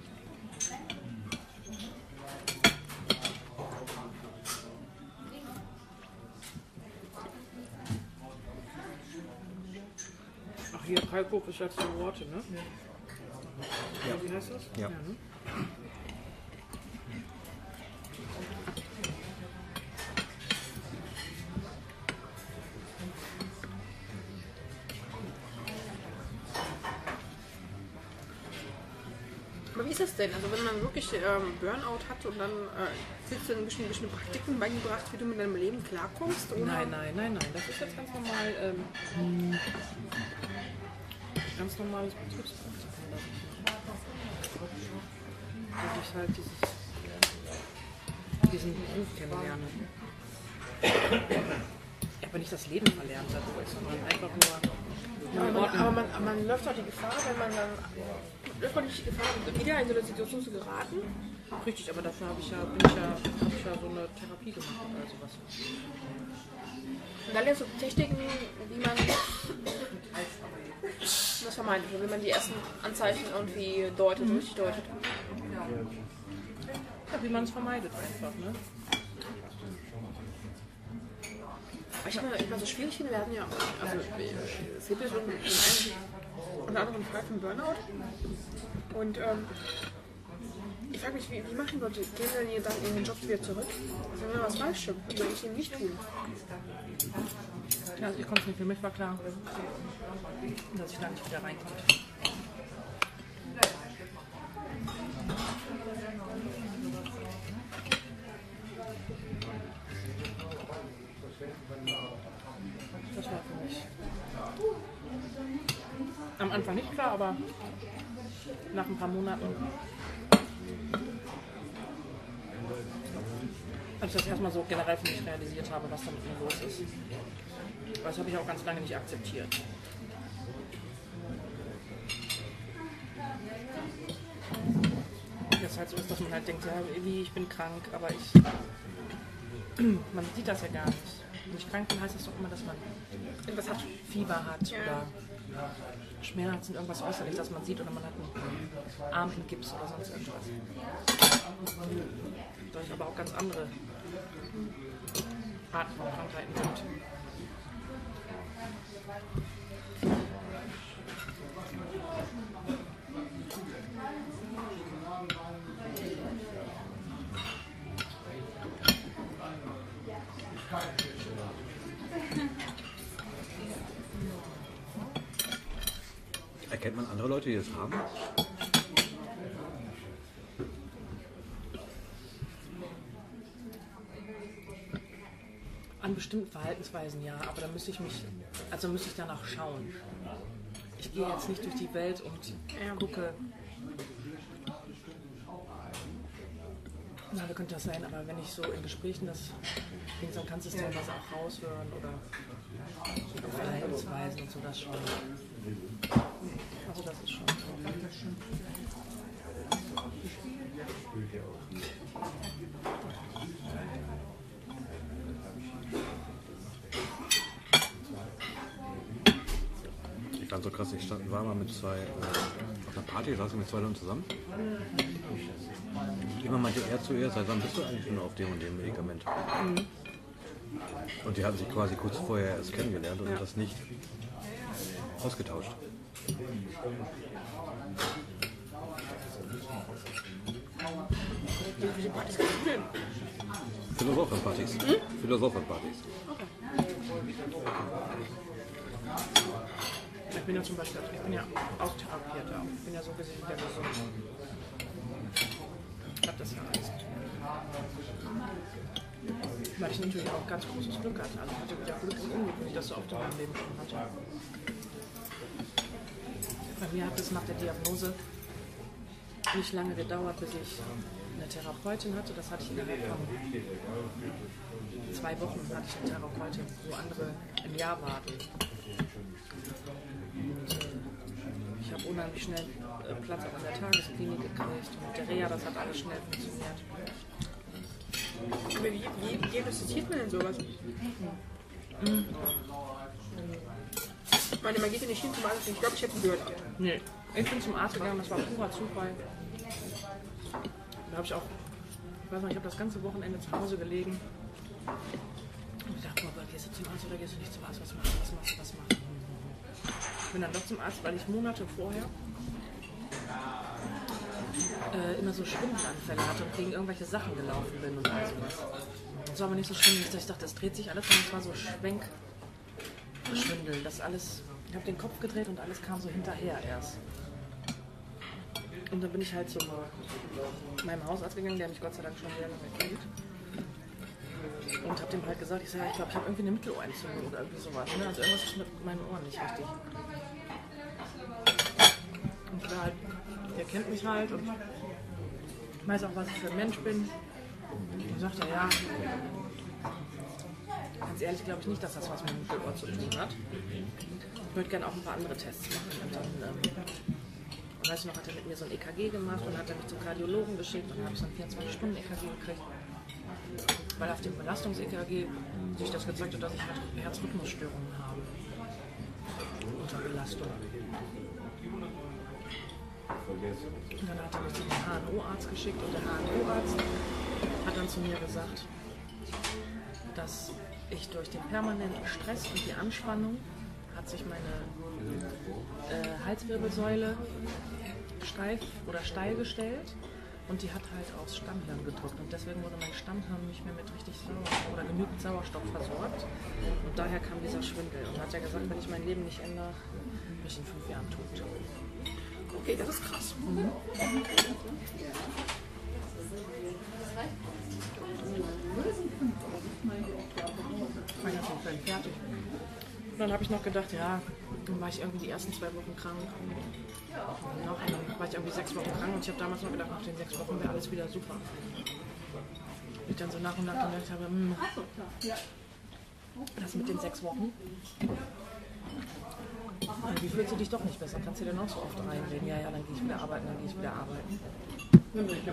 Ach hier, Kalkofe ist letzte Worte, ne? Ja. Wie heißt das? Ja. Ne? Aber wie ist das denn? Also wenn man wirklich ähm, Burnout hat und dann äh, kriegst du ein bisschen, bisschen Praktiken beigebracht, wie du mit deinem Leben klarkommst? Oder? Nein, nein, nein, nein. Das ist jetzt ganz normal. Ähm, ganz normales Betriebspraktikum. Das ich mache. Dass ich halt dieses, diesen Beruf kennenlerne. Aber nicht das Leben verlernen dadurch, sondern einfach nur Aber man, aber man, man läuft auch die Gefahr, wenn man dann läuft man nicht die Gefahr, wieder in so eine Situation zu geraten. Richtig, aber dafür habe ich ja, bin ich ja, hab ich ja so eine Therapie gemacht oder sowas. Und dann lernst du Techniken, wie man das vermeidet, wie man die ersten Anzeichen irgendwie deutet, mhm. richtig deutet. Ja, wie man es vermeidet einfach, ne? Ich meine, ich meine, so schwierig finde, wir hatten ja, also es gibt ja schon einen, unter anderem Fall von Burnout. Und ähm, ich frage mich, wie, wie machen Leute, gehen denn dann in den Job wieder zurück? Also wenn wir was falsch stimmt, würde ich ihn nicht tun. Ja, also ich konnte es nicht, für mich war klar, dass ich da nicht wieder reinkomme. Das war für mich am Anfang nicht klar, aber nach ein paar Monaten, als ich das erstmal so generell für mich realisiert habe, was da mit mir los ist. Das habe ich auch ganz lange nicht akzeptiert. Das halt so ist, dass man halt denkt, ja, wie, ich bin krank, aber ich, man sieht das ja gar nicht. Wenn ich krank bin, heißt das doch immer, dass man irgendwas hat, Fieber hat ja. oder Schmerzen, irgendwas äußerlich, das man sieht, oder man hat einen Arm in Gips oder sonst irgendwas. Da ich aber auch ganz andere Arten von Krankheiten sind. Erkennt man andere Leute, die das haben? An bestimmten Verhaltensweisen ja, aber da müsste ich mich, also müsste ich danach schauen. Ich gehe jetzt nicht durch die Welt und gucke, na, wie könnte das sein, aber wenn ich so in Gesprächen das Ding, dann kannst du es teilweise auch raushören oder so Verhaltensweisen und so, das schon. Also das ist schon so. Ich fand so krass, ich stand, war mal mit zwei, äh, auf einer Party, saß ich mit zwei Leuten zusammen. Immer meinte er zu ihr, seit wann bist du eigentlich nur auf dem und dem Medikament? Mhm. Und die hatten sich quasi kurz vorher erst kennengelernt und ja. das nicht ausgetauscht. Welche Partys kannst du denn? Philosophenpartys. Hm? Philosophenpartys. Okay. Ich bin ja zum Beispiel, ich bin ja auch therapiert, ja. Ich bin ja so gesehen der gesund. Ich habe das ja alles. Weil ich natürlich auch ganz großes Glück hatte. Also ich hatte wieder Glück im Unglück, wie ich das so oft in meinem Leben schon hatte. Bei mir hat es nach der Diagnose nicht lange gedauert, bis ich eine Therapeutin hatte. Das hatte ich innerhalb von zwei Wochen hatte ich eine Therapeutin, wo andere im Jahr warten. Und äh, ich habe unheimlich schnell äh, Platz auch in der Tagesklinik gekriegt. Und mit der Reha, das hat alles schnell funktioniert. Aber wie, wie diagnostiziert man denn sowas? Mhm. Ich meine, man geht ja nicht hin zum Arzt. Ich glaube, ich habe einen Burnout. Nee, ich bin zum Arzt gegangen, das war purer Zufall. Da habe ich auch, ich weiß noch, ich habe das ganze Wochenende zu Hause gelegen. Und ich dachte, oh, gehst du zum Arzt oder gehst du nicht zum Arzt? Was machst du, was machst du, was machst du? Ich bin dann doch zum Arzt, weil ich Monate vorher äh, immer so Schwindelanfälle hatte und gegen irgendwelche Sachen gelaufen bin und all sowas. Das war aber nicht so schlimm, ich dachte, das dreht sich alles, und es war so Schwenkschwindel, das alles, ich habe den Kopf gedreht und alles kam so hinterher erst. Und dann bin ich halt zu meinem Hausarzt gegangen, der mich Gott sei Dank schon sehr lange kennt. Und habe dem halt gesagt, ich sage, ich glaube, ich habe irgendwie eine Mittelohrentzündung oder irgendwie sowas. Ne? Also irgendwas ist mit meinen Ohren nicht richtig. Und ich war halt, der kennt mich halt und weiß auch, was ich für ein Mensch bin. Und sagt er, ja, ganz ehrlich glaube ich nicht, dass das was mit dem Mittelohr zu tun hat. würde gerne auch ein paar andere Tests machen. Und dann, ähm, weiß ich noch, hat er mit mir so ein E K G gemacht und hat er mich zum Kardiologen geschickt und dann habe ich so ein vierundzwanzig Stunden E K G gekriegt. Weil auf dem Belastungs-E K G sich das gezeigt hat, dass ich Herzrhythmusstörungen habe. Unter Belastung. Und dann hat er mich zu dem H N O-Arzt geschickt und der H N O-Arzt hat dann zu mir gesagt, dass ich durch den permanenten Stress und die Anspannung hat sich meine äh, Halswirbelsäule steif oder steil gestellt und die hat halt aufs Stammhirn gedrückt und deswegen wurde mein Stammhirn nicht mehr mit richtig Sauerstoff oder genügend Sauerstoff versorgt und daher kam dieser Schwindel und hat ja gesagt, wenn ich mein Leben nicht ändere, bin ich in fünf Jahren tot. Okay, das ist krass. Mhm. Ich war ja schon völlig fertig. Und dann habe ich noch gedacht, ja, dann war ich irgendwie die ersten zwei Wochen krank. Und noch, und dann war ich irgendwie sechs Wochen krank und ich habe damals noch gedacht, nach den sechs Wochen wäre alles wieder super. Ich dann so nach und nach gemerkt habe, hm, das mit den sechs Wochen. Wie fühlst du dich doch nicht besser? Kannst du dir noch so oft reinreden? Ja, ja, dann gehe ich wieder arbeiten, dann gehe ich wieder arbeiten. Und ähm,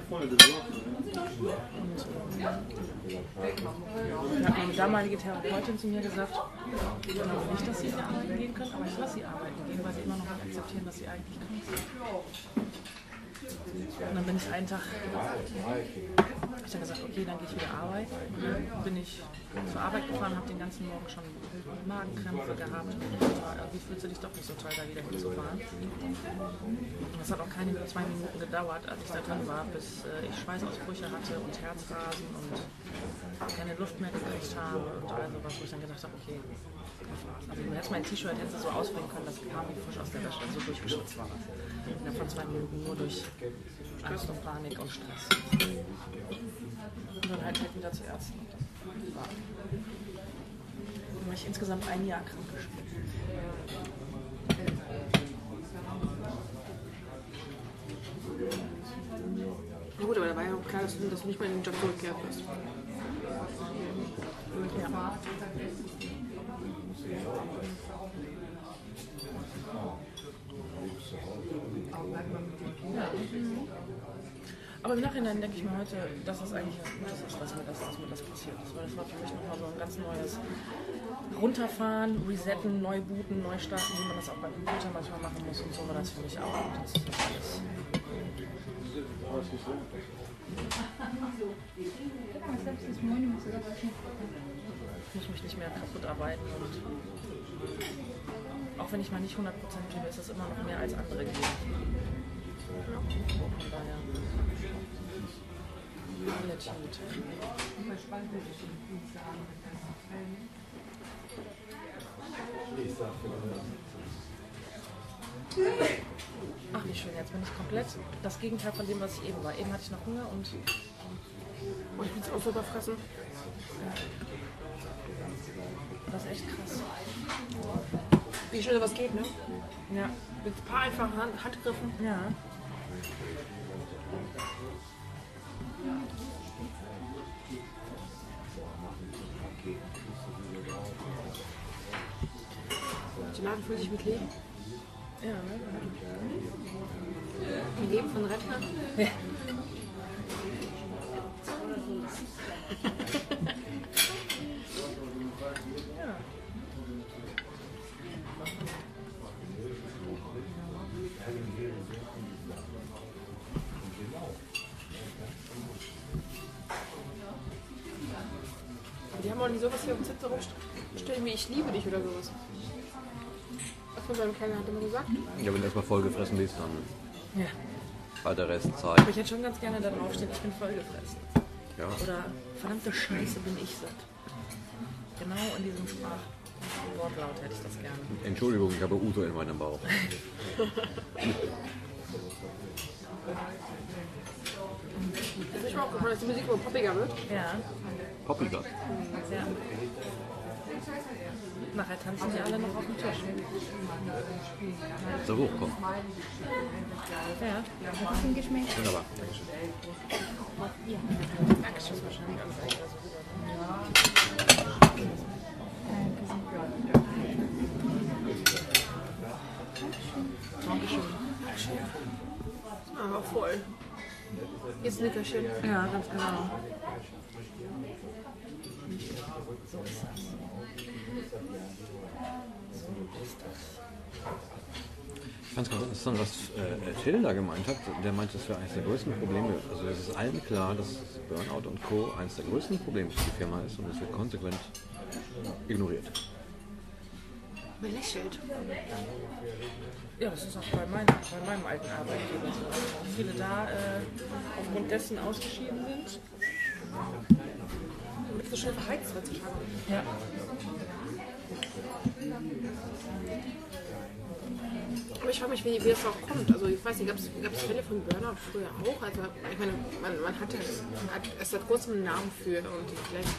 da hat meine damalige Therapeutin zu mir gesagt, ich glaube nicht, dass sie wieder arbeiten gehen können, aber ich lasse sie arbeiten gehen, weil sie immer noch nicht akzeptieren, dass sie eigentlich krank sind. Und dann bin ich einen Tag, habe ich dann gesagt, okay, dann gehe ich wieder arbeiten. Dann bin ich zur Arbeit gefahren, habe den ganzen Morgen schon Magenkrämpfe gehabt. Irgendwie fühlst du dich doch nicht so toll, da wieder hinzufahren. Und das hat auch keine zwei Minuten gedauert, als ich da drin war, bis äh, ich Schweißausbrüche hatte und Herzrasen und keine Luft mehr gekriegt habe und all sowas, wo ich dann gedacht habe, okay, also jetzt mein T-Shirt hätte so ausbringen können, das kam wie frisch aus der Wäsche, so durchgeschwitzt war. Innerhalb von zwei Minuten nur durch Angst und Panik und Stress. Und dann halt halt wieder zu Ärzten. Und das war. Dann war ich insgesamt ein Jahr krank geschrieben. Na gut, aber da war ja auch klar, dass du, dass du nicht mehr in den Job zurückkehrt wirst. Ja. Aber im Nachhinein denke ich mir heute, dass es eigentlich was Gutes ist, dass mir das, dass mir das passiert ist. Weil das war für mich nochmal so ein ganz neues Runterfahren, Resetten, neu booten, neu starten, wie man das auch beim Computer manchmal machen muss. Und so war das für mich auch. Und das ist alles. Ich muss mich nicht mehr kaputt arbeiten und auch wenn ich mal nicht hundert Prozent tue, ist es immer noch mehr als andere geben. Von daher alles gut. Ach, wie schön, jetzt bin ich komplett das Gegenteil von dem, was ich eben war. Eben hatte ich noch Hunger und Und ich bin jetzt auch so überfressen. das ist echt krass. Wie schnell was geht, ne? Ja. Mit ein paar einfachen Hand Handgriffen. Ja. Die Laden fühlt sich mit Leben. Ja, ne? Wie Leben von Rentnern. Ja. Ja. Die haben auch nicht sowas hier auf dem Zettel rumstehen wie ich liebe dich oder sowas. Was von meinem Kleiner hat immer gesagt. Ja, wenn du erstmal vollgefressen bist, dann Ja. bei der Restzeit. Aber ich hätte schon ganz gerne da draufstehen, ich bin vollgefressen. Ja. Oder verdammte Scheiße bin ich satt. Genau in diesem Sprachwortlaut hätte ich das gerne. Entschuldigung, ich habe Uso in meinem Bauch. Ist nicht mal aufgefallen, dass die Musik immer poppiger wird. Ja. Poppiger. Ja. Nachher tanzen die alle noch auf dem Tisch. So hochkommen. Ja. Wunderbar. Dankeschön wahrscheinlich alles extra so rüber. das Nickerchen. Ja, ganz genau. Ich fand es ganz interessant, was äh, Till da gemeint hat. Der meint, das wäre eines der größten Probleme. Also es ist allen klar, dass Burnout und Co. eines der größten Probleme für die Firma ist und es wird konsequent ignoriert. Belächelt. Ja, das ist auch bei, meinem, bei meinem alten Arbeitgeber so. Dass viele da äh, aufgrund dessen ausgeschieden sind. Wird so schnell verheizt heutzutage. Ja. Aber ich frage mich, wie, wie das auch kommt. Also ich weiß nicht, gab es Fälle von Burnout früher auch? Also ich meine, man, man hatte hat es seit kurzem einen Namen für und vielleicht.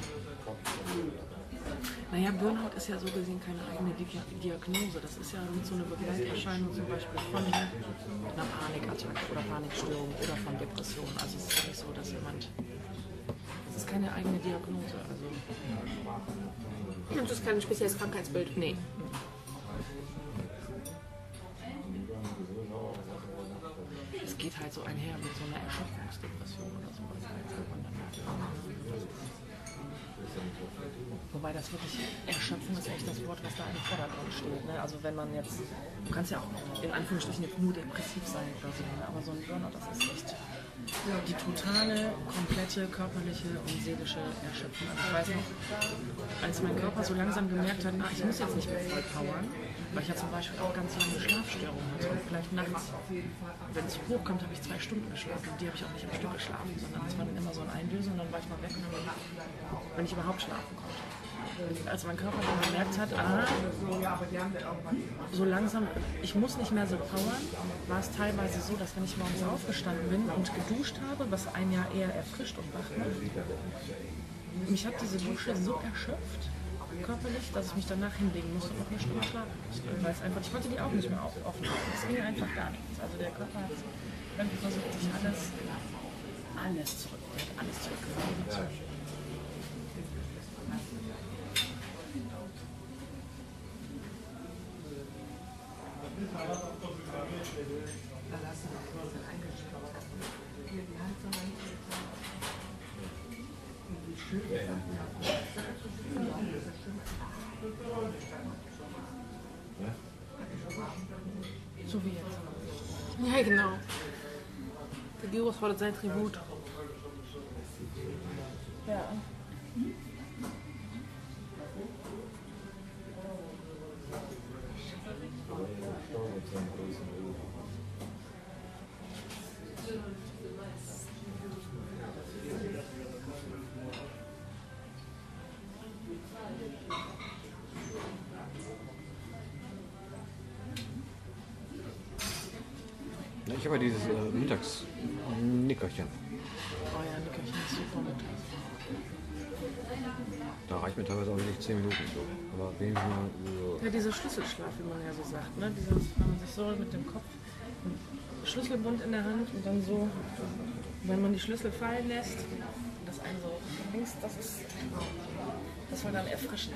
Naja, Burnout ist ja so gesehen keine eigene Di- Diagnose. Das ist ja so eine Begleiterscheinung zum Beispiel von einer Panikattacke oder Panikstörung oder von Depressionen. Also es ist ja nicht so, dass jemand... Es ist keine eigene Diagnose. Also Und das ist kein spezielles Krankheitsbild. nee. Es geht halt so einher mit so einer Erschöpfungsdepression oder sowas. Wobei das wirklich, Erschöpfung ist echt das Wort, was da im Vordergrund steht. Ne? Also wenn man jetzt, du kannst ja auch in Anführungsstrichen jetzt nur depressiv sein oder so, ne? Aber so ein Burnout, das ist echt die totale, komplette körperliche und seelische Erschöpfung. Also ich weiß noch, als mein Körper so langsam gemerkt hat, ah, ich muss jetzt nicht mehr voll powern, weil ich ja zum Beispiel auch ganz lange Schlafstörungen hatte und vielleicht nachts, wenn es hochkommt, habe ich zwei Stunden geschlafen und die habe ich auch nicht am Stück geschlafen, sondern es war dann immer so ein Eindösen und dann war ich mal weg, und dann, wenn ich überhaupt schlafen konnte. Als mein Körper dann gemerkt hat, ah, so langsam, ich muss nicht mehr so powern, war es teilweise so, dass wenn ich morgens aufgestanden bin und geduscht habe, was einen ja eher erfrischt und wach macht, mich hat diese Dusche so erschöpft, körperlich, dass ich mich danach hinlegen musste und noch eine Stunde schlafen musste. Weil es einfach, ich konnte die Augen nicht mehr auf, offen halten. Es ging einfach gar nichts. Also der Körper hat irgendwie versucht, sich alles, alles zurück, alles zurückgefahren. So wie jetzt. Ja, genau. Der Virus fordert sein Tribut. Ja. Ja, ich habe ja dieses äh, Mittags-Nickerchen. Oh ja, Nickerchen ist super mit. Da reicht mir teilweise auch nicht zehn Minuten so. Aber wenigstens mal so. Ja, dieser Schlüsselschlaf, wie man ja so sagt, ne? Dieses, wenn man sich so mit dem Kopf, Schlüsselbund in der Hand und dann so, wenn man die Schlüssel fallen lässt, das einen so links, das ist, das war dann erfrischend.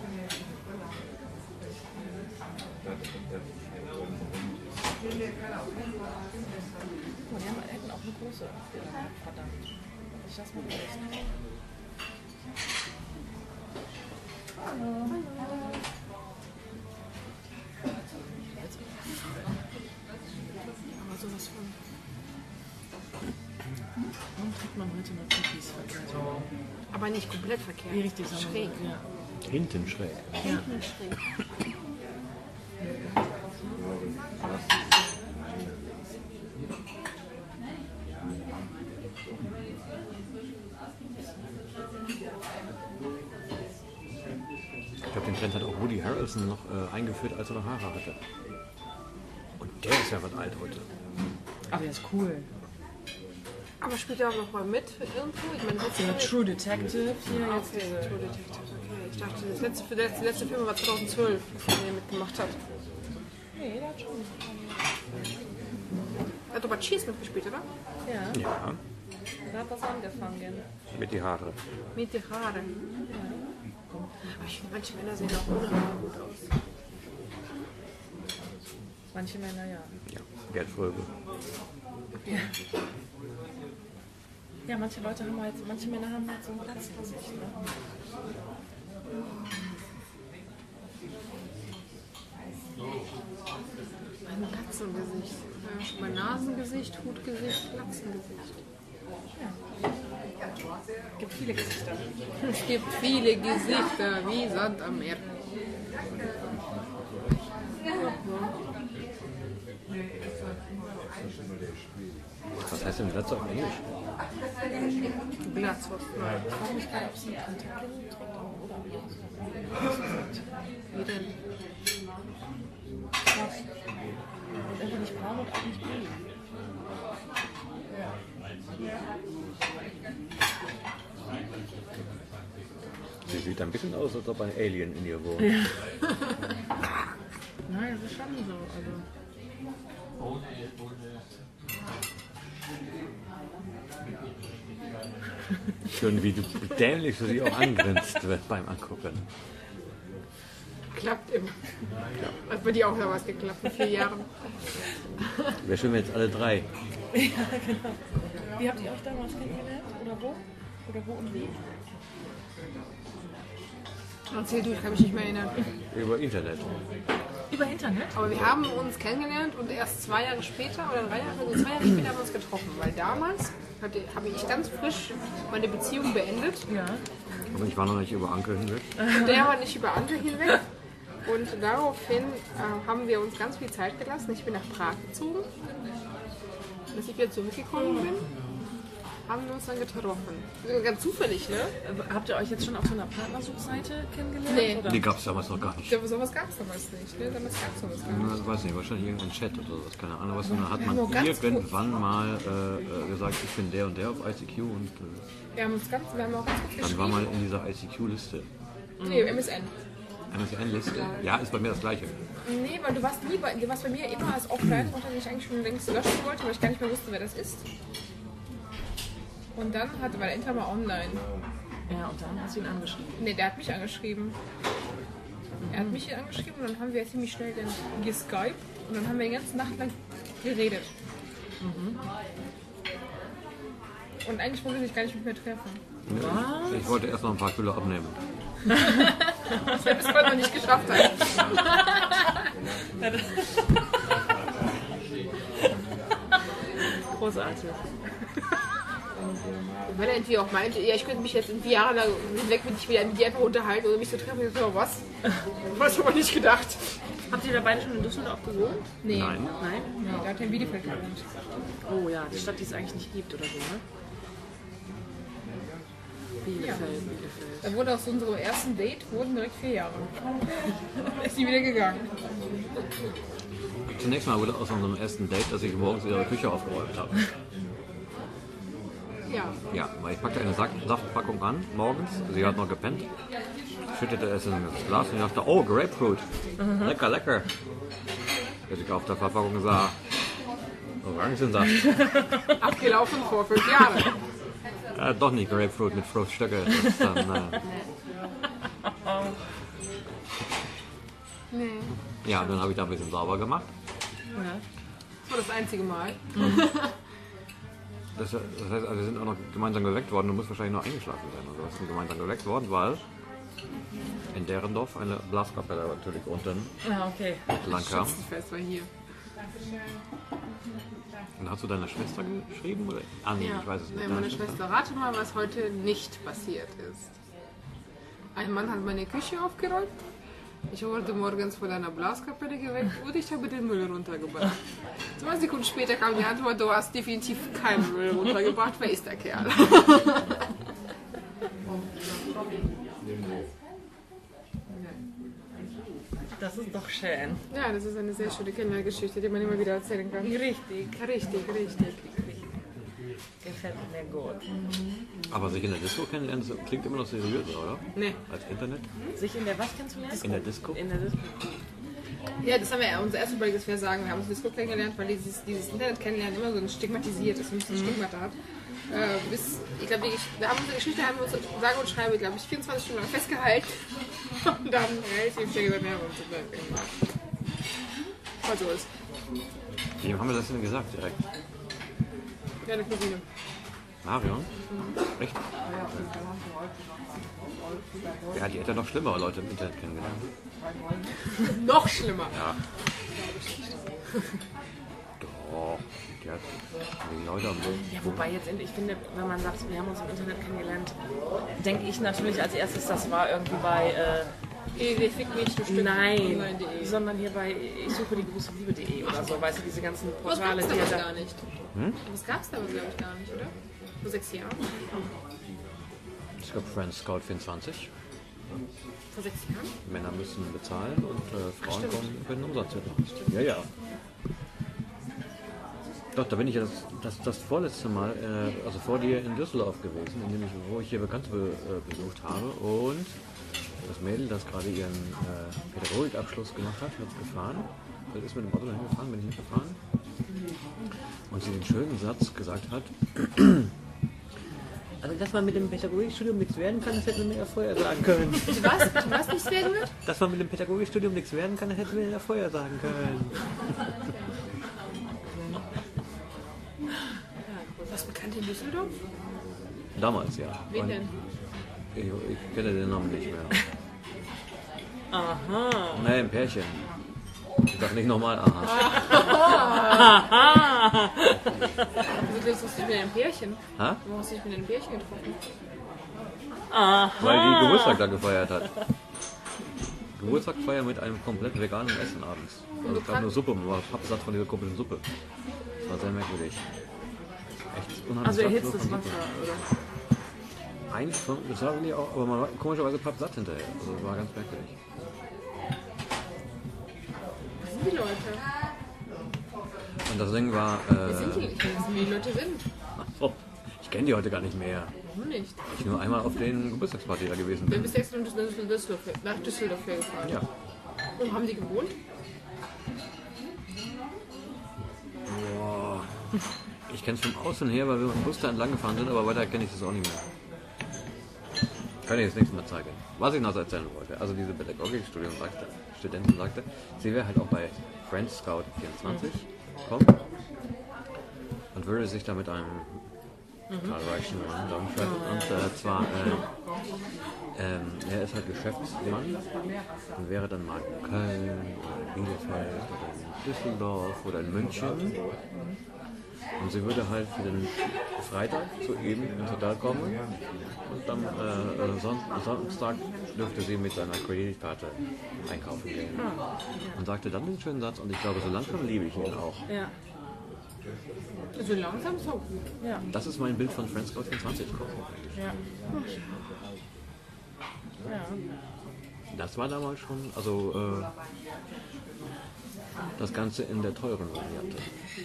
Oh, die haben, hätten auch eine große. Verdammt. Ich lass mal los. Aber sowas von. Warum trägt man heute noch Cookies verkehrt? Aber nicht komplett verkehrt. Wie richtig sagen Schräg. wir, ja. Hinten schräg. Hinten schräg. Ich glaube, den Trend hat auch Woody Harrelson noch äh, eingeführt, als er noch Haare hatte. Und der ist ja was alt heute. Aber der ist cool. Aber spielt er auch noch mal mit irgendwo? Ich meine, letzte Der True Detective hier Ah, jetzt okay, diese. True Detective. Okay, ich dachte, das letzte, der letzte Film war zweitausendzwölf, wo er mitgemacht hat. Nee, der hat schon. Er hat aber Cheese mitgespielt, oder? Ja, Ja, da hat was angefangen. mit die Haare. Mit den Haaren. Aber ich finde, manche Männer sehen auch ohne Haare gut aus. Manche Männer ja. Ja, Geldfolge. Ja, manche Leute haben halt, manche Männer haben halt so ein Glatzengesicht, ne? Ein Glatzengesicht. Ja, mein Nasengesicht, Hutgesicht, Glatzengesicht. Es gibt viele Gesichter. Es gibt viele Gesichter wie Sand am Meer. Was heißt denn Glatze auf Englisch? Glatzwurst. Ich frage mich gerade, ob sie Kontaktlinsen trägt oder wie. Wie denn? Krass. Und einfach nicht braun und auch nicht grün. Sie sieht ein bisschen aus, als ob ein Alien in ihr wohnt. Nein, das ist schon so. Also. Schön, wie du dämlich für sie auch angrinst wird beim Angucken. Klappt immer. Hat bei dir auch noch was geklappt in vier Jahren. Wäre schön, wenn jetzt alle drei. Ja, genau. Wie habt ihr euch damals kennengelernt? Oder wo? Oder wo und wie? Erzähl du, ich kann mich nicht mehr erinnern. Über Internet. Über Internet? Aber wir haben uns kennengelernt und erst zwei Jahre später oder drei Jahre, also zwei Jahre später haben wir uns getroffen. Weil damals hatte, habe ich ganz frisch meine Beziehung beendet. Ja. Aber ich war noch nicht über Ankel hinweg. Und der war nicht über Anke hinweg. Und daraufhin äh, haben wir uns ganz viel Zeit gelassen. Ich bin nach Prag gezogen. Und als ich wieder zurückgekommen bin, haben wir uns dann getroffen. Ganz zufällig, ne? Habt ihr euch jetzt schon auf so einer Partnersuchseite kennengelernt? Nee. Oder? Die gab es damals noch gar Ich nicht. glaube, sowas gab es damals nicht. Ne? Damals gab es sowas gar nicht. Ich weiß nicht, wahrscheinlich irgendein Chat oder sowas, keine Ahnung was. Und dann hat Wir man haben nur ganz irgendwann mal äh, gesagt, ich bin der und der auf I C Q und äh, Wir haben uns ganz, wir haben auch ganz kurz dann geschrieben. war mal in dieser I C Q-Liste. Nee, M S N. M S N-Liste? Ja, ist bei mir das gleiche. Nee, weil du warst nie bei, du warst bei mir immer als Offline, und ich eigentlich schon längst löschen wollte, weil ich gar nicht mehr wusste, wer das ist. Und dann hatte, weil Enter mal online. Ja, und dann hast du ihn angeschrieben. Nee, der hat mich angeschrieben. Er hat mich angeschrieben und dann haben wir ziemlich schnell dann geskypt und dann haben wir die ganze Nacht lang geredet. Und eigentlich wollte ich mich gar nicht mit mir treffen. Was? Ich wollte erst noch ein paar Kilo abnehmen. Was wir bis heute noch nicht geschafft haben. Großartig. Weil er irgendwie auch meinte, ja, ich könnte mich jetzt in vier Jahren lang hinweg mit dich wieder mit dir einfach unterhalten oder mich so treffen. Ich dachte, was? Was habe ich nicht gedacht. Habt ihr da beide schon in Düsseldorf gewohnt? Nee. Nein. Nein? Nee, da hat er in Bielefeld gewohnt. Oh ja, die Stadt, die es eigentlich nicht gibt oder so, ne? Bielefeld, Bielefeld. Da wurde aus unserem ersten Date wurden direkt vier Jahre. Ist nie wieder gegangen. Zunächst mal wurde aus unserem ersten Date, dass ich morgens ihre Küche aufgeräumt habe. Ja. Ja, weil ich packte eine Sack Saftpackung an, morgens, sie hat noch gepennt, schüttete es in das Glas und ich dachte, oh, Grapefruit, lecker, lecker. Bis ich auf der Verpackung sah, Orangensaft. Abgelaufen vor fünf Jahren. Ja, doch nicht Grapefruit mit Fruchtstücke. Das ist dann, äh Nee. ja, dann habe ich da ein bisschen sauber gemacht. Das war das einzige Mal. Das, das heißt, also wir sind auch noch gemeinsam geweckt worden. Du musst wahrscheinlich noch eingeschlafen sein. Also wir sind gemeinsam geweckt worden, weil in deren Dorf eine Blaskapelle natürlich unten Ah, okay. lang kam. Schützenfest war hier. Und hast du deiner Schwester geschrieben? Oder? Ah nee, Ja. ich weiß es nicht. Nee, Deine meine Schwester, rate mal, was heute nicht passiert ist. Ein Mann hat meine Küche aufgeräumt. Ich wurde morgens von einer Blaskapelle geweckt und ich habe den Müll runtergebracht. Zwei Sekunden später kam die Antwort, du hast definitiv keinen Müll runtergebracht. Wer ist der Kerl? Das ist doch schön. Ja, das ist eine sehr schöne Kindergeschichte, die man immer wieder erzählen kann. Richtig. Richtig, richtig. Gefällt mir gut. Aber sich in der Disco kennenlernen, das klingt immer noch seriöser, oder? Nee. Als Internet? Sich in der was kennenzulernen? In der Disco? In der Disco. Ja, das haben wir ja unser erstes Projekt, das wir sagen, wir haben uns Disco kennengelernt, weil dieses, dieses Internet kennenlernen immer so ein stigmatisiert ist, ein bisschen Stigmata hat. Äh, bis, ich glaube, wir haben unsere Geschichte, haben wir uns sage und schreibe, glaube ich, vierundzwanzig Stunden lang festgehalten und dann relativ schnell gesagt, ja, wir haben uns gemacht. Was so ist. Wem haben wir das denn gesagt direkt? Ja, eine Cousine. Marion? Echt? Ja, die hätte noch schlimmere Leute im Internet kennengelernt. Noch schlimmer. Ja. Doch, die hat die Leute am Boden. Ja, wobei jetzt, ich finde, wenn man sagt, wir haben uns im Internet kennengelernt, denke ich natürlich als erstes, das war irgendwie bei, äh, Der fickt mich ein Stück. nein, Online.de. sondern hier bei ich suche die große Liebe.de oder so, weißt du, diese ganzen Was Portale, gab's die da ja gar nicht. Hm? Was gab's da aber, glaube ich, gar nicht, oder? Vor sechs Jahren? Es gab Friends Scout vierundzwanzig. Vor sechs Jahren? Männer müssen bezahlen und äh, Frauen kommen, können Umsatz machen. Ja, ja. Doch, da bin ich ja das, das, das vorletzte Mal, äh, also vor dir in Düsseldorf gewesen, in dem ich, wo ich hier Bekannte be, äh, besucht habe. Und das Mädel, das gerade ihren äh, Pädagogikabschluss gemacht hat, hat gefahren. Das ist mit dem Auto dahin gefahren, bin ich nicht gefahren. Und sie den schönen Satz gesagt hat, also dass man mit dem Pädagogikstudium nichts werden kann, das hätten wir mir ja vorher sagen können. Du warst, du warst nichts werden wird? Dass man mit dem Pädagogikstudium nichts werden kann, das hätten wir mir ja vorher sagen können. Warst du bekannt in Düsseldorf? Damals, ja. Wen Und denn? Ich, ich kenne den Namen nicht mehr. aha. Nein, ein Pärchen. Ich sag nicht nochmal, aha. Wieso hast du dich mit einem Pärchen? Ha? Warum hast du dich mit einem Pärchen getroffen? Weil die Geburtstag da gefeiert hat. Geburtstagfeier mit einem komplett veganen Essen abends. Also es gab nur Suppe, nur Pappsatz von dieser kompltten Suppe. Das war sehr merkwürdig. Echt unheimlich. Also satt, erhitztes nur von Wasser, Suppe. oder? Eigentlich von, das war wirklich auch, aber man war komischerweise Pappsatt hinterher. Also das war ganz merkwürdig. Was sind die Leute? Und das Ding war. Wer sind die? Äh, Ich weiß nicht, wie die Leute sind. oh, ich kenne die heute gar nicht mehr. Warum nicht? Ich nur einmal auf den Geburtstagsparty da gewesen Du bin. bist extra nach Düsseldorf, nach Düsseldorf gefahren. Ja. Wo haben die gewohnt? Boah. Ich kenne es vom Außen her, weil wir mit dem Bus da entlang gefahren sind, aber weiter kenne ich das auch nicht mehr. Kann ich jetzt nichts mehr zeigen. Was ich noch erzählen wollte, also diese Pädagogikstudium sagte, Studentin sagte, sie wäre halt auch bei Friends Scout vierundzwanzig gekommen und würde sich da mit einem total reichen Mann zusammentreffen. Und äh, zwar, äh, ähm, er ist halt Geschäftsmann und wäre dann mal in Köln oder in Bielefeld oder in Düsseldorf oder in München. Und sie würde halt für den Freitag zu ihm ins Hotel kommen und dann äh, Son Sonntag dürfte sie mit seiner Kreditkarte einkaufen gehen. Und sagte dann den schönen Satz, und ich glaube, so langsam liebe ich ihn auch. Ja. So langsam so gut. Ja. Das ist mein Bild von Friends Scout vierundzwanzig. Ja. Ja. Das war damals schon, also äh, das Ganze in der teuren Variante.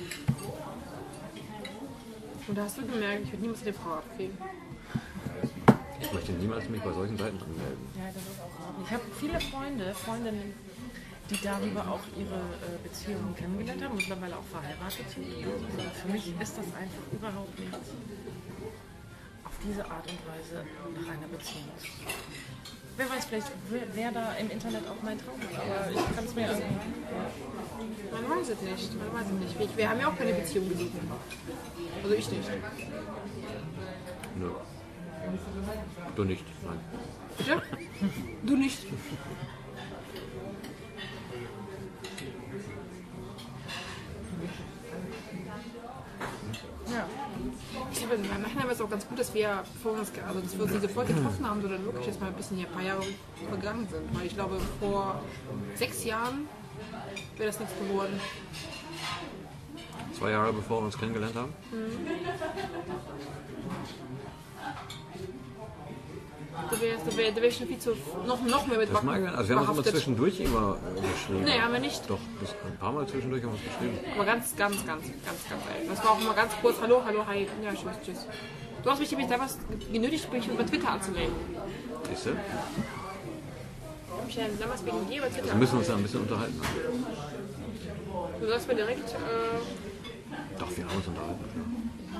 Und da hast du gemerkt, ich würde niemals eine Frau abkriegen. Ich möchte niemals mich bei solchen Seiten anmelden. Ja, das ist auch hart. Ich habe viele Freunde, Freundinnen, die darüber auch ihre äh, Beziehungen kennengelernt haben, mittlerweile auch verheiratet sind. Also für mich ist das einfach überhaupt nichts, auf diese Art und Weise nach einer Beziehung zu suchen. Wer weiß, vielleicht wäre da im Internet auch mein Traum, aber ich kann es mir irgendwie... Man weiß es nicht. Man weiß es nicht. Wir, wir haben ja auch keine Beziehung gesucht. Also ich nicht. Nö. Du nicht, nein. Bitte? Du nicht. Ja. Ich glaube, manchmal wäre es auch ganz gut, dass wir vor uns, also dass wir uns nicht sofort getroffen haben, sondern wirklich jetzt mal ein bisschen hier ein paar Jahre vergangen sind. Weil ich glaube, vor sechs Jahren wäre das nichts geworden. Zwei Jahre bevor wir uns kennengelernt haben? Da wäre da wär, da wär ich schon viel zu, noch, noch mehr mit Das mag ich, also wir haben uns immer behaftet. zwischendurch immer äh, geschrieben. Nee, haben wir nicht. Doch, das, ein paar Mal zwischendurch haben wir uns geschrieben. Aber ganz, ganz, ganz, ganz, ganz selten. Das war auch immer ganz kurz, hallo, hallo, hi, ja, tschüss, tschüss. Du hast mich nämlich damals genötigt, mich über Twitter anzumelden. Siehst du? Ich habe mich ja damals wegen dir über Twitter Wir müssen uns ja ein bisschen unterhalten. Du sagst mir direkt, äh, Doch, wir haben uns unterhalten.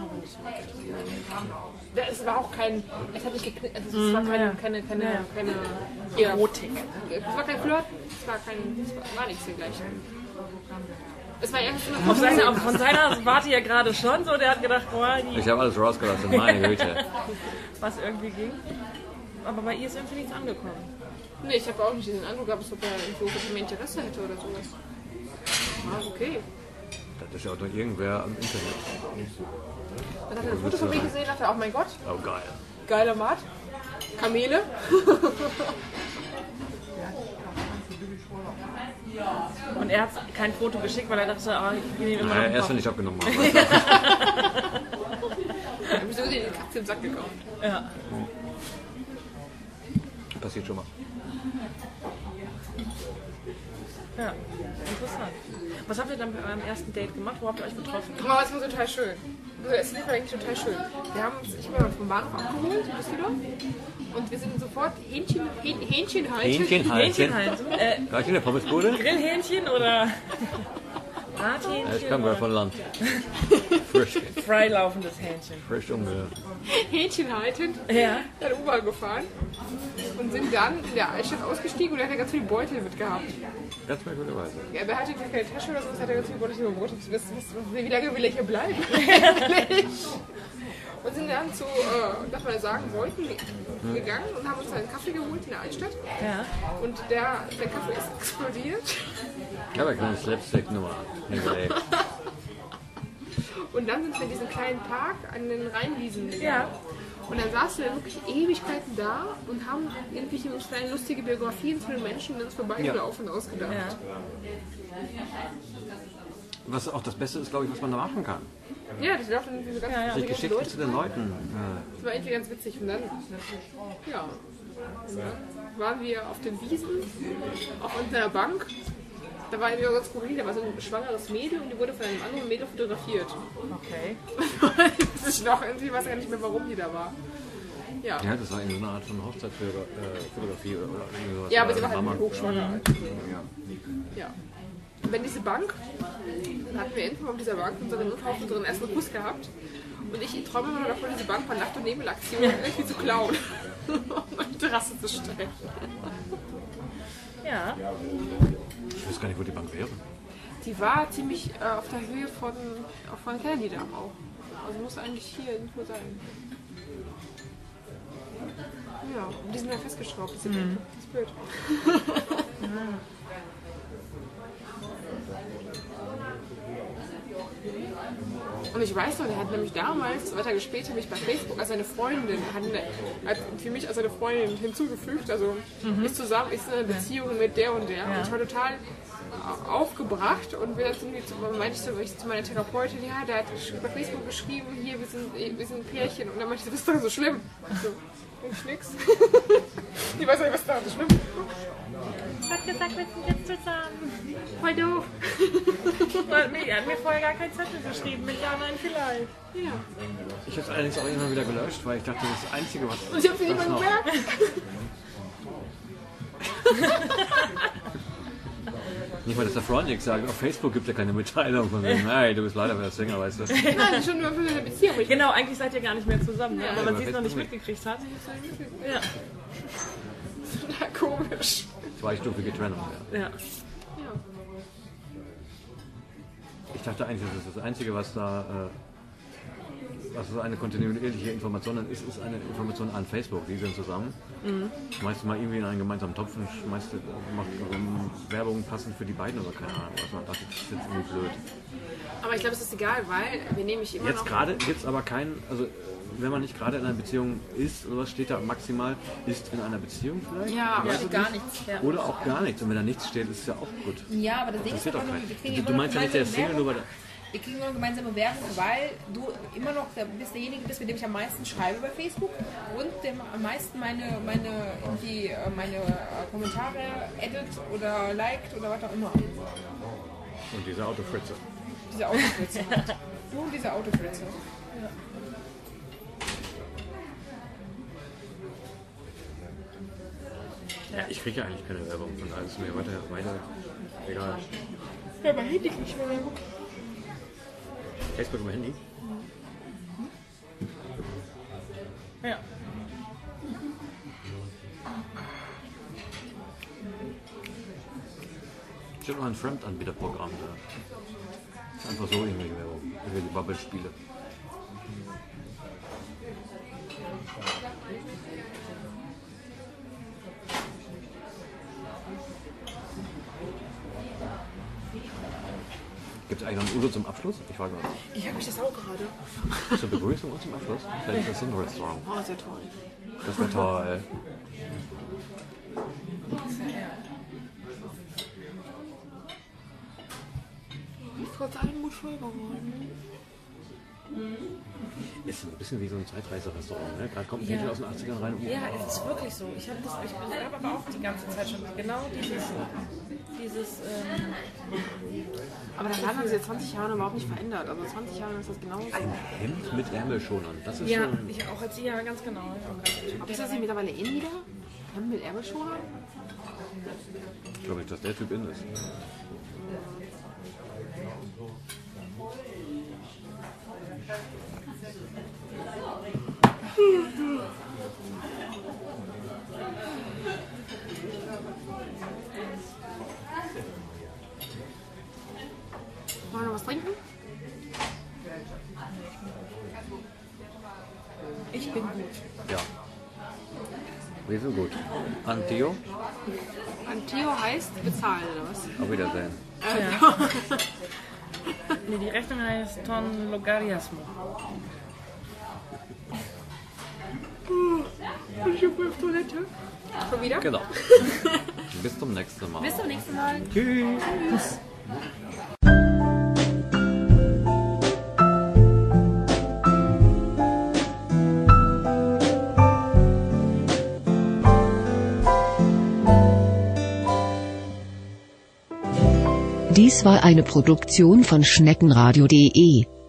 ja, es war auch kein, es hat nicht geknipst, also es war keine, keine, keine, Ja. keine Erotik. Es war kein Flirt, es war kein, es war, war nichts dergleichen. Es war erst so Auf seine, auf, von seiner Warte ja gerade schon so, der hat gedacht, boah, die, Ich habe alles rausgelassen, meine Güte. was irgendwie ging. Aber bei ihr ist irgendwie nichts angekommen. Nee, ich habe auch nicht den Eindruck gehabt, als ob er irgendwo mehr Interesse hätte oder sowas. Ah, okay. Das ist ja auch doch irgendwer im Internet. Dann hat er ein Foto von mir gesehen, dachte er, oh mein Gott, Oh, geil. geiler Mat. Kamele. Und er hat kein Foto geschickt, weil er dachte, ah, ich will ihn immer Naja, noch erst wenn ein ich abgenommen habe. Ich habe so die Katze im Sack gekauft. paar- Ja. Passiert schon mal. Ja, interessant. Was habt ihr dann bei eurem ersten Date gemacht? Wo habt ihr euch getroffen? Oh, es war total schön. Also es lief eigentlich total schön. Wir haben uns, ich bin mal vom Bahnhof abgeholt, in Düsseldorf. Und wir sind sofort Hähnchen, Hähn, Hähnchen halten. Hähnchen halten. Hähnchen halt. Äh, Gleich in der Pommesbude? Grillhähnchen oder Ja, ich Brathähnchen? kam gerade von Land. Frisch. Freilaufendes Hähnchen. Frisch umgerührt. Hähnchen halten. Ja. Dann U-Bahn gefahren. Und sind dann in der Altstadt ausgestiegen und er hat ganz viele Beutel mitgehabt. Ganz merkwürdigerweise. Ja, der hatte keine Tasche oder so, hat er ganz viele Beutel mitgebracht. Was, was, wie lange will er hier bleiben? Und sind dann zu, äh, darf man sagen, Wolken gegangen und haben uns einen Kaffee geholt in der Altstadt. Ja. Und der, der Kaffee ist explodiert. Ich habe ja keine Slapstick-Nummer hingelegt. Und dann sind wir in diesem kleinen Park an den Rheinwiesen gegangen. Ja. Und dann saßen wir wirklich Ewigkeiten da und haben irgendwelche kleine lustige Biografien zu den Menschen, die uns vorbeigelaufen ja. ausgedacht. Ja. Was auch das Beste ist, glaube ich, was man da machen kann. Ja, das laufen irgendwie so ganz Ja, ja. Sich intelligente geschickt Leute. zu den Leuten. Das war irgendwie ganz witzig. Und dann, ja, und dann waren wir auf den Wiesen, auf unserer Bank. Da war irgendwie auch ganz skurril, da war so ein schwangeres Mädel und die wurde von einem anderen Mädel fotografiert. Okay. Das ist noch irgendwie, weiß gar nicht mehr, warum die da war. Ja, Ja, das war irgendwie so eine Art von Hochzeitsfotografie oder, oder irgendwie sowas. ja aber sie Oder war halt Mama. hochschwanger. Ja. Und wenn diese Bank, dann hatten wir irgendwann auf dieser Bank unseren, auf unseren ersten Kuss gehabt. Und ich träume immer noch davon, diese Bank bei Nacht- und Nebelaktion irgendwie zu klauen. Und die Terrasse zu stellen. Ja. Ich weiß gar nicht, wo die Bank wäre. Die war ziemlich äh, auf der Höhe von, von Kennedy da auch. Also muss eigentlich hier irgendwo sein. Ja, und die sind ja festgeschraubt. Das ist mhm. blöd. Und ich weiß noch, der hat nämlich damals, zwei Tage später, mich bei Facebook als seine Freundin, hat, hat für mich als seine Freundin hinzugefügt, also mhm. ist zusammen, ist in einer Beziehung mit der und der. Ja. Und ich war total aufgebracht und will das irgendwie zu, meinte ich so, ich zu meiner Therapeutin, ja, der hat bei Facebook geschrieben, hier, wir sind, wir sind ein Pärchen. Und dann meinte ich, das ist doch so schlimm. So, ich nix. Ich weiß nicht, was da so schlimm ist. Hat gesagt, wir sind jetzt zusammen. Voll doof. Er hat mir vorher gar keinen Zettel geschrieben mit Ja, Nein, vielleicht. Ja. Ich habe es allerdings auch immer wieder gelöscht, weil ich dachte, das ist das Einzige, was... Und ich hab sie nicht mal noch- gemerkt. Nicht mal, dass der Freund nichts sagt. Auf Facebook gibt es ja keine Mitteilung von wegen, hey, du bist leider wieder Single, weißt du. Nein, schon nur für eine Beziehung. Ich Genau, eigentlich seid ihr gar nicht mehr zusammen, ne? Ja, aber man aber sie es noch nicht Facebook mitgekriegt hat. Ja. total komisch. Zweistufige Trennung, ja. Ja. Ja. Ich dachte eigentlich, das ist das Einzige, was da... Äh, was so eine kontinuierliche Information dann ist, ist eine Information an Facebook. Die sind zusammen. Mhm. Schmeißt du mal irgendwie in einen gemeinsamen Topf und schmeißt, macht ähm, Werbung passend für die beiden oder keine Ahnung. Was man dachte, das ist jetzt irgendwie blöd. Aber ich glaube, es ist egal, weil wir nehmen mich immer Jetzt noch... gerade gibt es aber keinen, also wenn man nicht gerade in einer Beziehung ist, oder was steht da maximal, ist in einer Beziehung vielleicht? Ja, Ja, Weißt du gar nicht? nichts. Ja. Oder auch gar nichts. Und wenn da nichts steht, ist es ja auch gut. ja, aber das Ding Das ist wird einfach auch nur, wir kein. kriegen Du, immer du noch meinst ja nicht, der gemeinsame Single, nur weil Werbung. der... Wir kriegen nur eine gemeinsame Werbung, weil du immer noch der, bist derjenige bist, mit dem ich am meisten schreibe bei Facebook und der am meisten meine, meine, irgendwie, äh, meine äh, Kommentare edit oder liked oder was auch immer. Und diese Autofritze. Diese Autofritze. Nur diese Autofritze. Ja, ich kriege ja eigentlich keine Werbung, von daher ist mir weiter, weiter egal. Ja, bei Handy krieg ich mal Werbung. Facebook über Handy? Ja. Steht noch ein Fremdanbieterprogramm da. Einfach so irgendwelche Werbung. Irgendwelche Bubble-Spiele. Gibt es eigentlich noch ein Udo zum Abschluss? Ich frage mal. Ich habe mich das auch gerade. Zur Begrüßung und zum Abschluss? Vielleicht ist das ein Restaurant. Oh, sehr toll. Das wäre toll. Trotz allem gut voll geworden. Ist ein bisschen wie so ein Zeitreiserestaurant, ne? Gerade kommt ein Mädchen aus den achtzigern rein. Oh. Ja, es ist wirklich so. Ich habe hab aber auch die ganze Zeit schon genau dieses, dieses ähm, Aber der Laden hat sich jetzt zwanzig Jahre überhaupt nicht verändert. Also zwanzig Jahre ist das genauso. Ein Hemd mit Ärmelschonern. Das ist ja, schon... ich auch als sie ja ganz genau. Aber ist das nicht mittlerweile in wieder? Hemd mit Ärmelschoner? Ich glaube nicht, dass der Typ in ist. Wollen wir noch was trinken? Ich bin gut. Ja. Wir sind gut. Antio, Antio heißt bezahlen, oder was? auf Wiedersehen. Nee, die Rechnung heißt Ton Logariasmo. Ich bin auf Toilette. Schon wieder? Genau. Bis zum nächsten Mal. Bis zum nächsten Mal. Tschüss. Dies war eine Produktion von Schneckenradio punkt de.